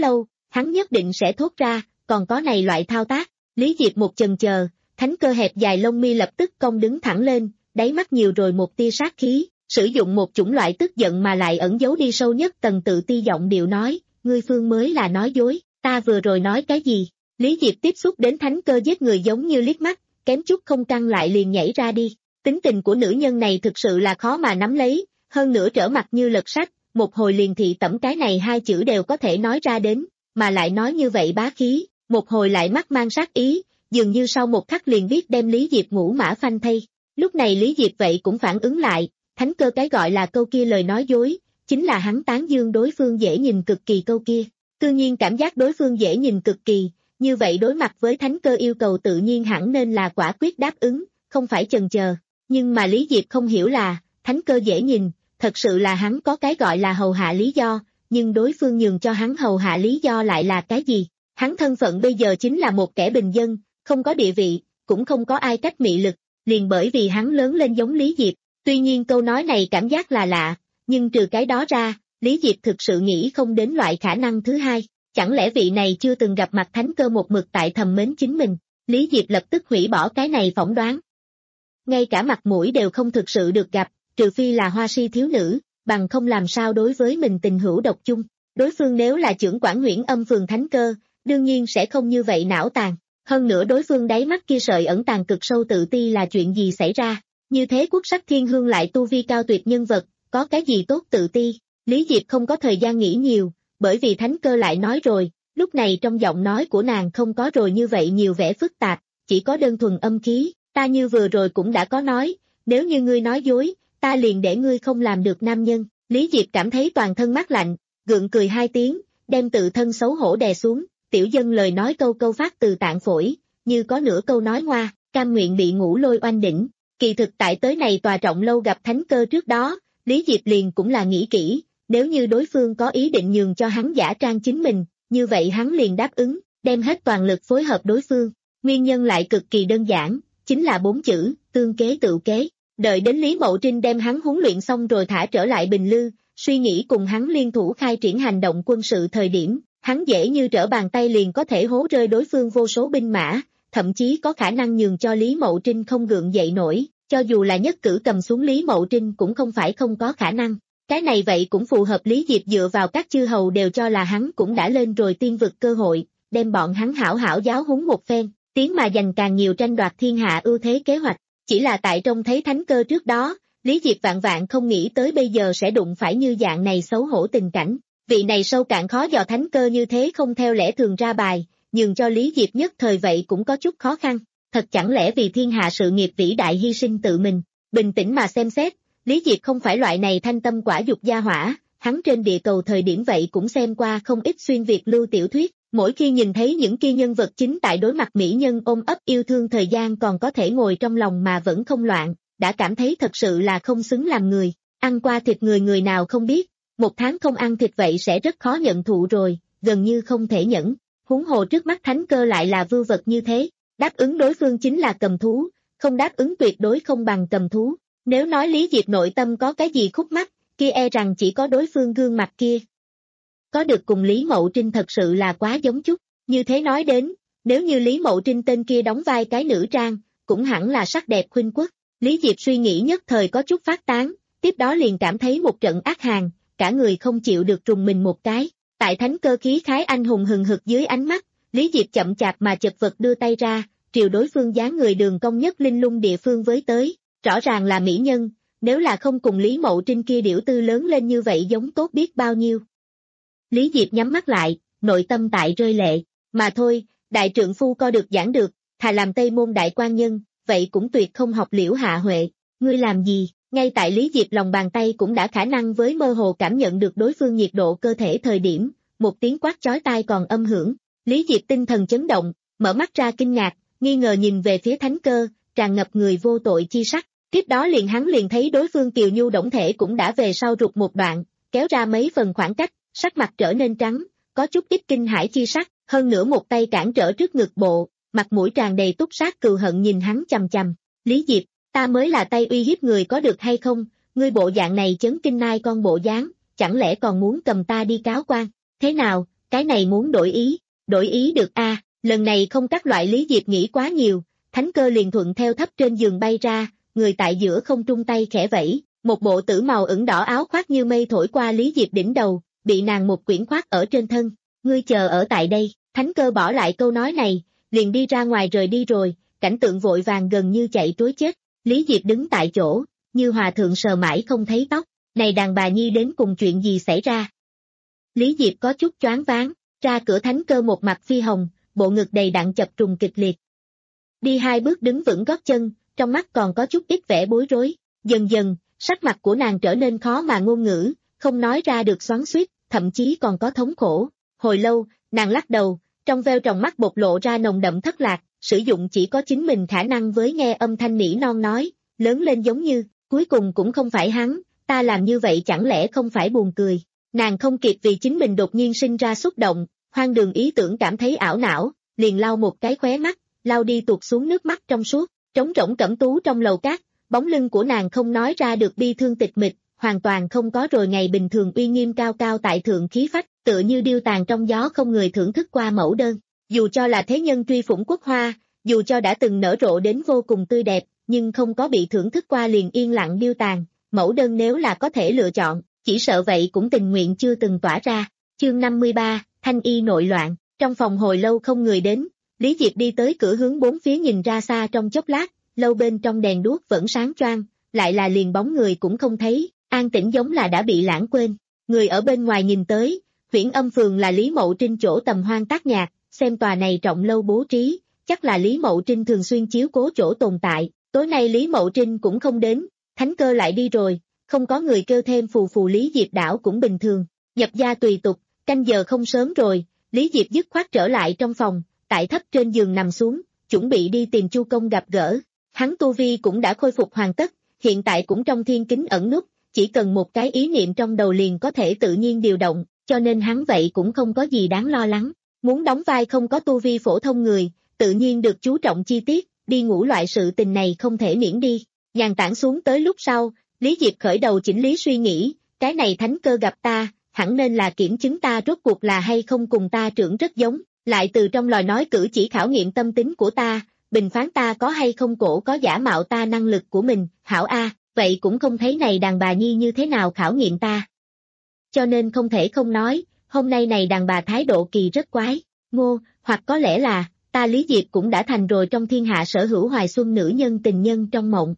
hắn nhất định sẽ thốt ra, còn có này loại thao tác. Lý Diệp một chần chờ, thánh cơ hẹp dài lông mi lập tức cong đứng thẳng lên, đáy mắt nhiều rồi một tia sát khí, sử dụng một chủng loại tức giận mà lại ẩn giấu đi sâu nhất tầng tự ti giọng điệu nói, ngươi Phương mới là nói dối, ta vừa rồi nói cái gì? Lý Diệp tiếp xúc đến thánh cơ giết người giống như liếc mắt, kém chút không căng lại liền nhảy ra đi. Tính tình của nữ nhân này thực sự là khó mà nắm lấy, hơn nữa trở mặt như lật sách, một hồi liền thị tẩm cái này hai chữ đều có thể nói ra đến, mà lại nói như vậy bá khí, một hồi lại mắt mang sát ý, dường như sau một khắc liền biết đem Lý Diệp ngũ mã phanh thây. Lúc này Lý Diệp vậy cũng phản ứng lại, thánh cơ cái gọi là câu kia lời nói dối, chính là hắn tán dương đối phương dễ nhìn cực kỳ câu kia. Tự nhiên cảm giác đối phương dễ nhìn cực kỳ, như vậy đối mặt với thánh cơ yêu cầu tự nhiên hẳn nên là quả quyết đáp ứng, không phải chần chờ. Nhưng mà Lý Diệp không hiểu là, thánh cơ dễ nhìn, thật sự là hắn có cái gọi là hầu hạ lý do, nhưng đối phương nhường cho hắn hầu hạ lý do lại là cái gì? Hắn thân phận bây giờ chính là một kẻ bình dân, không có địa vị, cũng không có ai cách mị lực, liền bởi vì hắn lớn lên giống Lý Diệp. Tuy nhiên câu nói này cảm giác là lạ, nhưng trừ cái đó ra, Lý Diệp thực sự nghĩ không đến loại khả năng thứ hai. Chẳng lẽ vị này chưa từng gặp mặt thánh cơ một mực tại thầm mến chính mình? Lý Diệp lập tức hủy bỏ cái này phỏng đoán. Ngay cả mặt mũi đều không thực sự được gặp, trừ phi là hoa si thiếu nữ, bằng không làm sao đối với mình tình hữu độc chung. Đối phương nếu là trưởng quản Huyễn Âm phường thánh cơ, đương nhiên sẽ không như vậy não tàn. Hơn nữa đối phương đáy mắt kia sợi ẩn tàng cực sâu tự ti là chuyện gì xảy ra? Như thế quốc sắc thiên hương lại tu vi cao tuyệt nhân vật, có cái gì tốt tự ti? Lý Diệp không có thời gian nghĩ nhiều, bởi vì thánh cơ lại nói rồi, lúc này trong giọng nói của nàng không có rồi như vậy nhiều vẻ phức tạp, chỉ có đơn thuần âm khí, ta như vừa rồi cũng đã có nói, nếu như ngươi nói dối, ta liền để ngươi không làm được nam nhân. Lý Diệp cảm thấy toàn thân mát lạnh, gượng cười hai tiếng, đem tự thân xấu hổ đè xuống, tiểu dân lời nói câu câu phát từ tạng phổi, như có nửa câu nói ngoa, cam nguyện bị ngũ lôi oanh đỉnh. Kỳ thực tại tới này tòa trọng lâu gặp thánh cơ trước đó, Lý Diệp liền cũng là nghĩ kỹ, nếu như đối phương có ý định nhường cho hắn giả trang chính mình, như vậy hắn liền đáp ứng, đem hết toàn lực phối hợp đối phương. Nguyên nhân lại cực kỳ đơn giản, chính là bốn chữ, tương kế tự kế. Đợi đến Lý Mậu Trinh đem hắn huấn luyện xong rồi thả trở lại Bình Lư, suy nghĩ cùng hắn liên thủ khai triển hành động quân sự thời điểm, hắn dễ như trở bàn tay liền có thể hố rơi đối phương vô số binh mã, thậm chí có khả năng nhường cho Lý Mậu Trinh không gượng dậy nổi, cho dù là nhất cử cầm xuống Lý Mậu Trinh cũng không phải không có khả năng. Cái này vậy cũng phù hợp Lý Diệp dựa vào các chư hầu đều cho là hắn cũng đã lên rồi tiên vực cơ hội, đem bọn hắn hảo hảo giáo huấn một phen, tiến mà giành càng nhiều tranh đoạt thiên hạ ưu thế kế hoạch. Chỉ là tại trông thấy thánh cơ trước đó, Lý Diệp vạn vạn không nghĩ tới bây giờ sẽ đụng phải như dạng này xấu hổ tình cảnh. Vị này sâu cạn khó dò thánh cơ như thế không theo lẽ thường ra bài, nhường cho Lý Diệp nhất thời vậy cũng có chút khó khăn. Thật chẳng lẽ vì thiên hạ sự nghiệp vĩ đại hy sinh tự mình? Bình tĩnh mà xem xét, Lý Diệp không phải loại này thanh tâm quả dục gia hỏa, hắn trên địa cầu thời điểm vậy cũng xem qua không ít xuyên Việt lưu tiểu thuyết, mỗi khi nhìn thấy những kia nhân vật chính tại đối mặt mỹ nhân ôm ấp yêu thương thời gian còn có thể ngồi trong lòng mà vẫn không loạn, đã cảm thấy thật sự là không xứng làm người. Ăn qua thịt người người nào không biết, một tháng không ăn thịt vậy sẽ rất khó nhận thụ rồi, gần như không thể nhẫn. Huống hồ trước mắt thánh cơ lại là vưu vật như thế, đáp ứng đối phương chính là cầm thú, không đáp ứng tuyệt đối không bằng cầm thú. Nếu nói Lý Diệp nội tâm có cái gì khúc mắc, kia e rằng chỉ có đối phương gương mặt kia. Có được cùng Lý Mậu Trinh thật sự là quá giống chút, như thế nói đến, nếu như Lý Mậu Trinh tên kia đóng vai cái nữ trang, cũng hẳn là sắc đẹp khuynh quốc. Lý Diệp suy nghĩ nhất thời có chút phát tán, tiếp đó liền cảm thấy một trận ác hàn, cả người không chịu được trùng mình một cái. Tại thánh cơ khí khái anh hùng hừng hực dưới ánh mắt, Lý Diệp chậm chạp mà chật vật đưa tay ra, triều đối phương dáng người đường cong nhất linh lung địa phương với tới, rõ ràng là mỹ nhân, nếu là không cùng Lý Mậu Trinh kia điểu tư lớn lên như vậy giống tốt biết bao nhiêu. Lý Diệp nhắm mắt lại, nội tâm tại rơi lệ, mà thôi, đại trượng phu co được giảng được, thà làm Tây Môn đại quan nhân, vậy cũng tuyệt không học Liễu Hạ Huệ. Ngươi làm gì? Ngay tại Lý Diệp lòng bàn tay cũng đã khả năng với mơ hồ cảm nhận được đối phương nhiệt độ cơ thể thời điểm, một tiếng quát chói tai còn âm hưởng. Lý Diệp tinh thần chấn động, mở mắt ra kinh ngạc, nghi ngờ nhìn về phía thánh cơ, tràn ngập người vô tội chi sắc. Tiếp đó liền hắn liền thấy đối phương kiều nhu đổng thể cũng đã về sau rụt một đoạn, kéo ra mấy phần khoảng cách, sắc mặt trở nên trắng, có chút ít kinh hãi chi sắc, hơn nữa một tay cản trở trước ngực bộ, mặt mũi tràn đầy túc sát cừu hận nhìn hắn chằm chằm. Lý Diệp, ta mới là tay uy hiếp người có được hay không, ngươi bộ dạng này chấn kinh nai con bộ dáng, chẳng lẽ còn muốn cầm ta đi cáo quan? Thế nào, cái này muốn đổi ý, đổi ý được a, à, lần này không các loại Lý Diệp nghĩ quá nhiều, thánh cơ liền thuận theo thấp trên giường bay ra, người tại giữa không trung tay khẽ vẫy, một bộ tử màu ửng đỏ áo khoác như mây thổi qua Lý Diệp đỉnh đầu, bị nàng một quyển khoác ở trên thân, ngươi chờ ở tại đây, thánh cơ bỏ lại câu nói này, liền đi ra ngoài rời đi rồi, cảnh tượng vội vàng gần như chạy trối chết, Lý Diệp đứng tại chỗ, như hòa thượng sờ mãi không thấy tóc, này đàn bà nhi đến cùng chuyện gì xảy ra. Lý Diệp có chút choáng váng, ra cửa thánh cơ một mặt phi hồng, bộ ngực đầy đặn chập trùng kịch liệt. Đi hai bước đứng vững gót chân, trong mắt còn có chút ít vẻ bối rối, dần dần, sắc mặt của nàng trở nên khó mà ngôn ngữ, không nói ra được xoắn xuýt, thậm chí còn có thống khổ. Hồi lâu, nàng lắc đầu, trong veo tròng mắt bộc lộ ra nồng đậm thất lạc, sử dụng chỉ có chính mình khả năng với nghe âm thanh nỉ non nói, lớn lên giống như, cuối cùng cũng không phải hắn, ta làm như vậy chẳng lẽ không phải buồn cười. Nàng không kịp vì chính mình đột nhiên sinh ra xúc động, hoang đường ý tưởng cảm thấy ảo não, liền lau một cái khóe mắt, lau đi tuột xuống nước mắt trong suốt, trống rỗng cẩm tú trong lầu cát, bóng lưng của nàng không nói ra được bi thương tịch mịch, hoàn toàn không có rồi ngày bình thường uy nghiêm cao cao tại thượng khí phách, tựa như điêu tàn trong gió không người thưởng thức qua mẫu đơn. Dù cho là thế nhân truy phủng quốc hoa, dù cho đã từng nở rộ đến vô cùng tươi đẹp, nhưng không có bị thưởng thức qua liền yên lặng điêu tàn, mẫu đơn nếu là có thể lựa chọn, chỉ sợ vậy cũng tình nguyện chưa từng tỏa ra. Chương năm mươi ba, Thanh y nội loạn, trong phòng hồi lâu không người đến, Lý Diệp đi tới cửa hướng bốn phía nhìn ra xa trong chốc lát, lâu bên trong đèn đuốc vẫn sáng choang, lại là liền bóng người cũng không thấy, an tĩnh giống là đã bị lãng quên. Người ở bên ngoài nhìn tới, Huyễn Âm Phường là Lý Mậu Trinh chỗ tầm hoang tác nhạc, xem tòa này trọng lâu bố trí, chắc là Lý Mậu Trinh thường xuyên chiếu cố chỗ tồn tại, tối nay Lý Mậu Trinh cũng không đến, thánh cơ lại đi rồi, không có người kêu thêm phù phù Lý Diệp đảo cũng bình thường, nhập gia tùy tục, canh giờ không sớm rồi, Lý Diệp dứt khoát trở lại trong phòng, tại thấp trên giường nằm xuống, chuẩn bị đi tìm Chu Công gặp gỡ, hắn tu vi cũng đã khôi phục hoàn tất, hiện tại cũng trong thiên kính ẩn núp, chỉ cần một cái ý niệm trong đầu liền có thể tự nhiên điều động, cho nên hắn vậy cũng không có gì đáng lo lắng, muốn đóng vai không có tu vi phổ thông người, tự nhiên được chú trọng chi tiết, đi ngủ loại sự tình này không thể miễn đi, nhàn tản xuống tới lúc sau, Lý Diệp khởi đầu chỉnh lý suy nghĩ, cái này thánh cơ gặp ta, hẳn nên là kiểm chứng ta rốt cuộc là hay không cùng ta trưởng rất giống, lại từ trong lời nói cử chỉ khảo nghiệm tâm tính của ta, bình phán ta có hay không cổ có giả mạo ta năng lực của mình, hảo a, vậy cũng không thấy này đàn bà nhi như thế nào khảo nghiệm ta. Cho nên không thể không nói, hôm nay này đàn bà thái độ kỳ rất quái, ngô, hoặc có lẽ là, ta Lý Diệp cũng đã thành rồi trong thiên hạ sở hữu hoài xuân nữ nhân tình nhân trong mộng.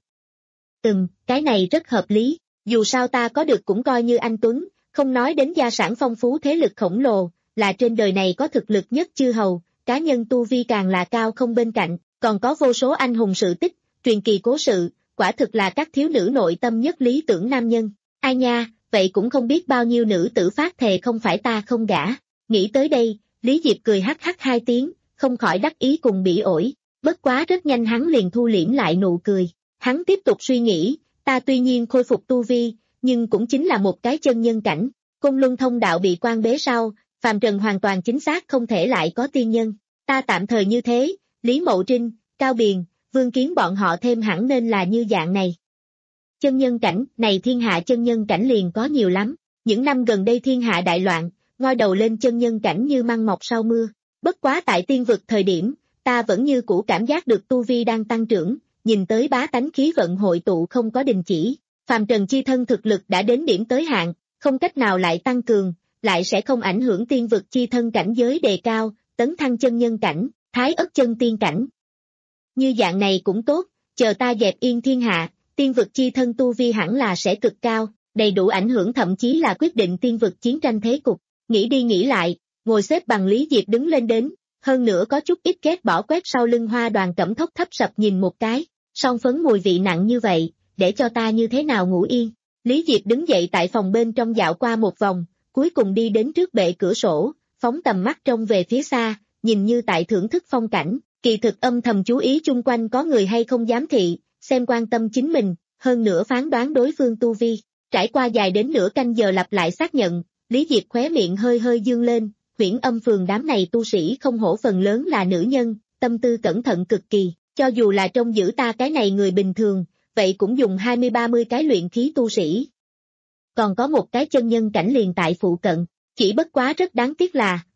Ừm, cái này rất hợp lý, dù sao ta có được cũng coi như anh Tuấn, không nói đến gia sản phong phú thế lực khổng lồ, là trên đời này có thực lực nhất chư hầu, cá nhân tu vi càng là cao không bên cạnh, còn có vô số anh hùng sự tích, truyền kỳ cố sự, quả thực là các thiếu nữ nội tâm nhất lý tưởng nam nhân. Ai nha, vậy cũng không biết bao nhiêu nữ tử phát thề không phải ta không gả. Nghĩ tới đây, Lý Diệp cười hắc hắc hai tiếng, không khỏi đắc ý cùng bị ổi, bất quá rất nhanh hắn liền thu liễm lại nụ cười. Hắn tiếp tục suy nghĩ, ta tuy nhiên khôi phục tu vi, nhưng cũng chính là một cái chân nhân cảnh, Côn Luân thông đạo bị quan bế sau, phàm trần hoàn toàn chính xác không thể lại có tiên nhân, ta tạm thời như thế, Lý Mậu Trinh, Cao Biền, Vương Kiến bọn họ thêm hẳn nên là như dạng này. Chân nhân cảnh, này thiên hạ chân nhân cảnh liền có nhiều lắm, những năm gần đây thiên hạ đại loạn, ngoi đầu lên chân nhân cảnh như măng mọc sau mưa, bất quá tại tiên vực thời điểm, ta vẫn như cũ cảm giác được tu vi đang tăng trưởng, nhìn tới bá tánh khí vận hội tụ không có đình chỉ, phàm trần chi thân thực lực đã đến điểm tới hạn, không cách nào lại tăng cường, lại sẽ không ảnh hưởng tiên vực chi thân cảnh giới đề cao, tấn thăng chân nhân cảnh, thái ất chân tiên cảnh. Như dạng này cũng tốt, chờ ta dẹp yên thiên hạ, tiên vực chi thân tu vi hẳn là sẽ cực cao, đầy đủ ảnh hưởng thậm chí là quyết định tiên vực chiến tranh thế cục. Nghĩ đi nghĩ lại, ngồi xếp bằng Lý Diệp đứng lên đến, hơn nữa có chút ít ghét bỏ quét sau lưng hoa đoàn cẩm thốc thấp sập nhìn một cái, song phấn mùi vị nặng như vậy, để cho ta như thế nào ngủ yên. Lý Diệp đứng dậy tại phòng bên trong dạo qua một vòng, cuối cùng đi đến trước bệ cửa sổ, phóng tầm mắt trông về phía xa, nhìn như tại thưởng thức phong cảnh, kỳ thực âm thầm chú ý chung quanh có người hay không giám thị, xem quan tâm chính mình, hơn nữa phán đoán đối phương tu vi. Trải qua dài đến nửa canh giờ lặp lại xác nhận, Lý Diệp khóe miệng hơi hơi dương lên, Huyễn Âm Phường đám này tu sĩ không hổ phần lớn là nữ nhân, tâm tư cẩn thận cực kỳ, cho dù là trông giữ ta cái này người bình thường, vậy cũng dùng hai mươi ba mươi cái luyện khí tu sĩ. Còn có một cái chân nhân cảnh liền tại phụ cận, chỉ bất quá rất đáng tiếc là,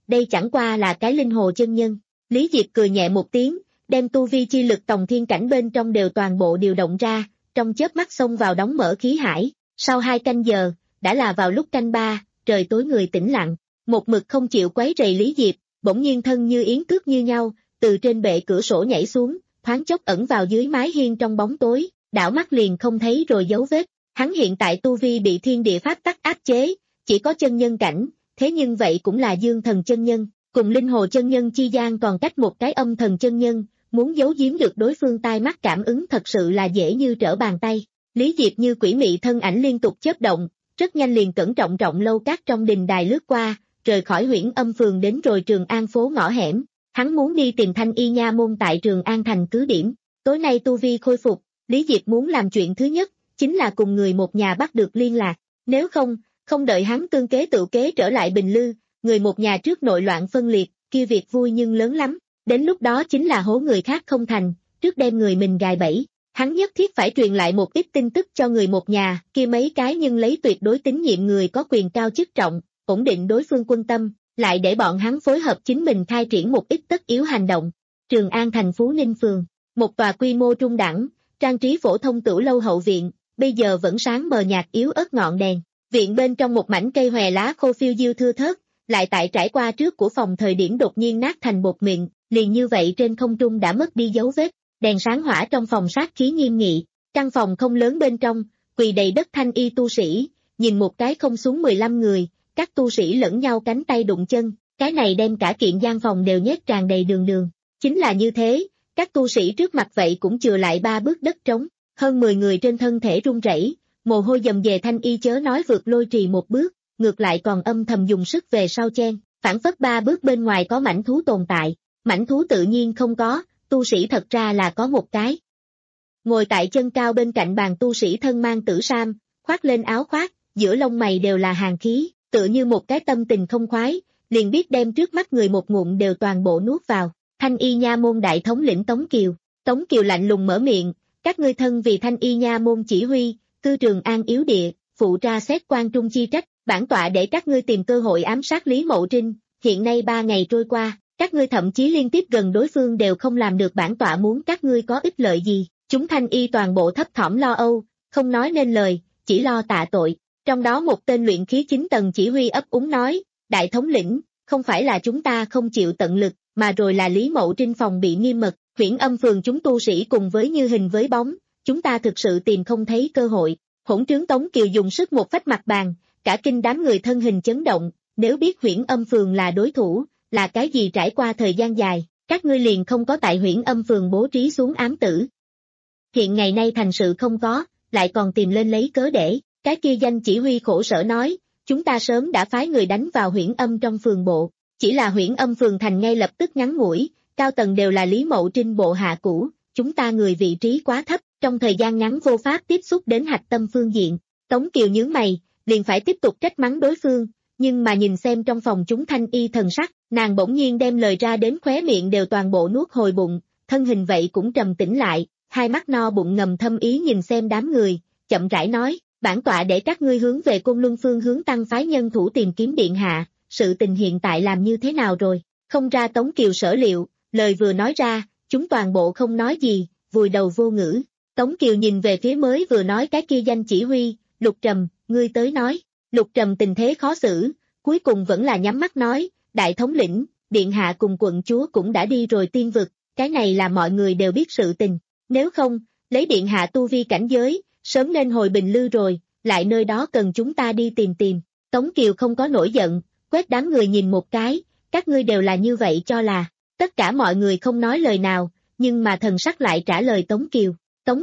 đây chẳng qua là cái linh hồ chân nhân. Lý Diệp cười nhẹ một tiếng, đem tu vi chi lực tòng thiên cảnh bên trong đều toàn bộ điều động ra, trong chớp mắt xông vào đóng mở khí hải. Sau hai canh giờ, đã là vào lúc canh ba, trời tối người tĩnh lặng, một mực không chịu quấy rầy Lý Diệp, bỗng nhiên thân như yến cước như nhau, từ trên bệ cửa sổ nhảy xuống, thoáng chốc ẩn vào dưới mái hiên trong bóng tối, đảo mắt liền không thấy rồi dấu vết. Hắn hiện tại tu vi bị thiên địa pháp tắc áp chế, chỉ có chân nhân cảnh, thế nhưng vậy cũng là dương thần chân nhân, cùng linh hồ chân nhân chi gian còn cách một cái âm thần chân nhân, muốn giấu giếm được đối phương tai mắt cảm ứng thật sự là dễ như trở bàn tay. Lý Diệp như quỷ mị thân ảnh liên tục chớp động, rất nhanh liền cẩn trọng trọng lâu các trong đình đài lướt qua, rời khỏi Huyễn Âm phường đến rồi Trường An phố ngõ hẻm. Hắn muốn đi tìm Thanh Y nha môn tại Trường An thành cứ điểm. Tối nay tu vi khôi phục, Lý Diệp muốn làm chuyện thứ nhất, chính là cùng người một nhà bắt được liên lạc. Nếu không, không đợi hắn tương kế tự kế trở lại Bình Lư, người một nhà trước nội loạn phân liệt, kia việc vui nhưng lớn lắm. Đến lúc đó chính là hố người khác không thành, trước đem người mình gài bẫy. Hắn nhất thiết phải truyền lại một ít tin tức cho người một nhà, kia mấy cái nhưng lấy tuyệt đối tín nhiệm người có quyền cao chức trọng, ổn định đối phương quân tâm, lại để bọn hắn phối hợp chính mình khai triển một ít tất yếu hành động. Trường An thành Phú Ninh phường, một tòa quy mô trung đẳng, trang trí phổ thông tửu lâu hậu viện, bây giờ vẫn sáng mờ nhạt yếu ớt ngọn đèn. Viện bên trong một mảnh cây hòe lá khô phiêu diêu thưa thớt, lại tại trải qua trước của phòng thời điểm đột nhiên nát thành bột mịn, liền như vậy trên không trung đã mất đi dấu vết. Đèn sáng hỏa trong phòng sát khí nghiêm nghị, căn phòng không lớn bên trong, quỳ đầy đất thanh y tu sĩ, nhìn một cái không xuống mười lăm người, các tu sĩ lẫn nhau cánh tay đụng chân, cái này đem cả kiện gian phòng đều nhét tràn đầy đường đường. Chính là như thế, các tu sĩ trước mặt vậy cũng chừa lại ba bước đất trống, hơn mười người trên thân thể run rẩy, mồ hôi dầm dề thanh y chớ nói vượt lôi trì một bước, ngược lại còn âm thầm dùng sức về sau chen, phản phất ba bước bên ngoài có mảnh thú tồn tại, mảnh thú tự nhiên không có. Tu sĩ thật ra là có một cái. Ngồi tại chân cao bên cạnh bàn tu sĩ thân mang tử sam, khoác lên áo khoác, giữa lông mày đều là hàn khí, tựa như một cái tâm tình không khoái, liền biết đem trước mắt người một ngụm đều toàn bộ nuốt vào. Thanh y nha môn đại thống lĩnh Tống Kiều. Tống Kiều lạnh lùng mở miệng, các ngươi thân vì thanh y nha môn chỉ huy, cư Trường An yếu địa, phụ tra xét quan trung chi trách, bản tọa để các ngươi tìm cơ hội ám sát Lý Mậu Trinh, hiện nay ba ngày trôi qua. Các ngươi thậm chí liên tiếp gần đối phương đều không làm được, bản tọa muốn các ngươi có ích lợi gì. Chúng thanh y toàn bộ thấp thỏm lo âu, không nói nên lời, chỉ lo tạ tội. Trong đó một tên luyện khí chín tầng chỉ huy ấp úng nói, đại thống lĩnh, không phải là chúng ta không chịu tận lực, mà rồi là Lý Mậu Trinh phòng bị nghiêm mật, Huyễn Âm phường chúng tu sĩ cùng với như hình với bóng, chúng ta thực sự tìm không thấy cơ hội. Hỗn trướng Tống Kiều dùng sức một phách mặt bàn, cả kinh đám người thân hình chấn động, nếu biết Huyễn Âm phường là đối thủ, là cái gì trải qua thời gian dài, các ngươi liền không có tại Huyễn Âm phường bố trí xuống ám tử. Hiện ngày nay thành sự không có, lại còn tìm lên lấy cớ để, cái kia danh chỉ huy khổ sở nói, chúng ta sớm đã phái người đánh vào Huyễn Âm trong phường bộ, chỉ là Huyễn Âm phường thành ngay lập tức ngắn ngủi, cao tầng đều là Lý Mậu Trinh bộ hạ cũ, chúng ta người vị trí quá thấp, trong thời gian ngắn vô pháp tiếp xúc đến hạch tâm phương diện. Tống Kiều nhướng mày, liền phải tiếp tục trách mắng đối phương. Nhưng mà nhìn xem trong phòng chúng thanh y thần sắc, nàng bỗng nhiên đem lời ra đến khóe miệng đều toàn bộ nuốt hồi bụng, thân hình vậy cũng trầm tĩnh lại, hai mắt no bụng ngầm thâm ý nhìn xem đám người, chậm rãi nói, bản tọa để các ngươi hướng về Côn Luân phương hướng tăng phái nhân thủ tìm kiếm điện hạ, sự tình hiện tại làm như thế nào rồi, không ra Tống Kiều sở liệu, lời vừa nói ra, chúng toàn bộ không nói gì, vùi đầu vô ngữ. Tống Kiều nhìn về phía mới vừa nói cái kia danh chỉ huy, Lục Trầm, ngươi tới nói. Lục Trầm tình thế khó xử, cuối cùng vẫn là nhắm mắt nói, đại thống lĩnh, điện hạ cùng quận chúa cũng đã đi rồi tiên vực, cái này là mọi người đều biết sự tình, nếu không, lấy điện hạ tu vi cảnh giới, sớm nên hồi Bình Lư rồi, lại nơi đó cần chúng ta đi tìm tìm. Tống Kiều không có nổi giận, quét đám người nhìn một cái, các ngươi đều là như vậy cho là, tất cả mọi người không nói lời nào, nhưng mà thần sắc lại trả lời Tống Kiều, Tống.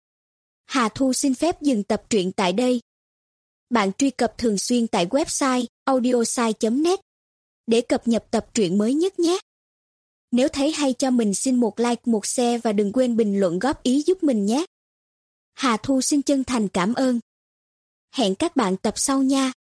Hà Thu xin phép dừng tập truyện tại đây. Bạn truy cập thường xuyên tại website audiosai chấm net để cập nhật tập truyện mới nhất nhé. Nếu thấy hay cho mình xin một like, một share và đừng quên bình luận góp ý giúp mình nhé. Hà Thu xin chân thành cảm ơn. Hẹn các bạn tập sau nha.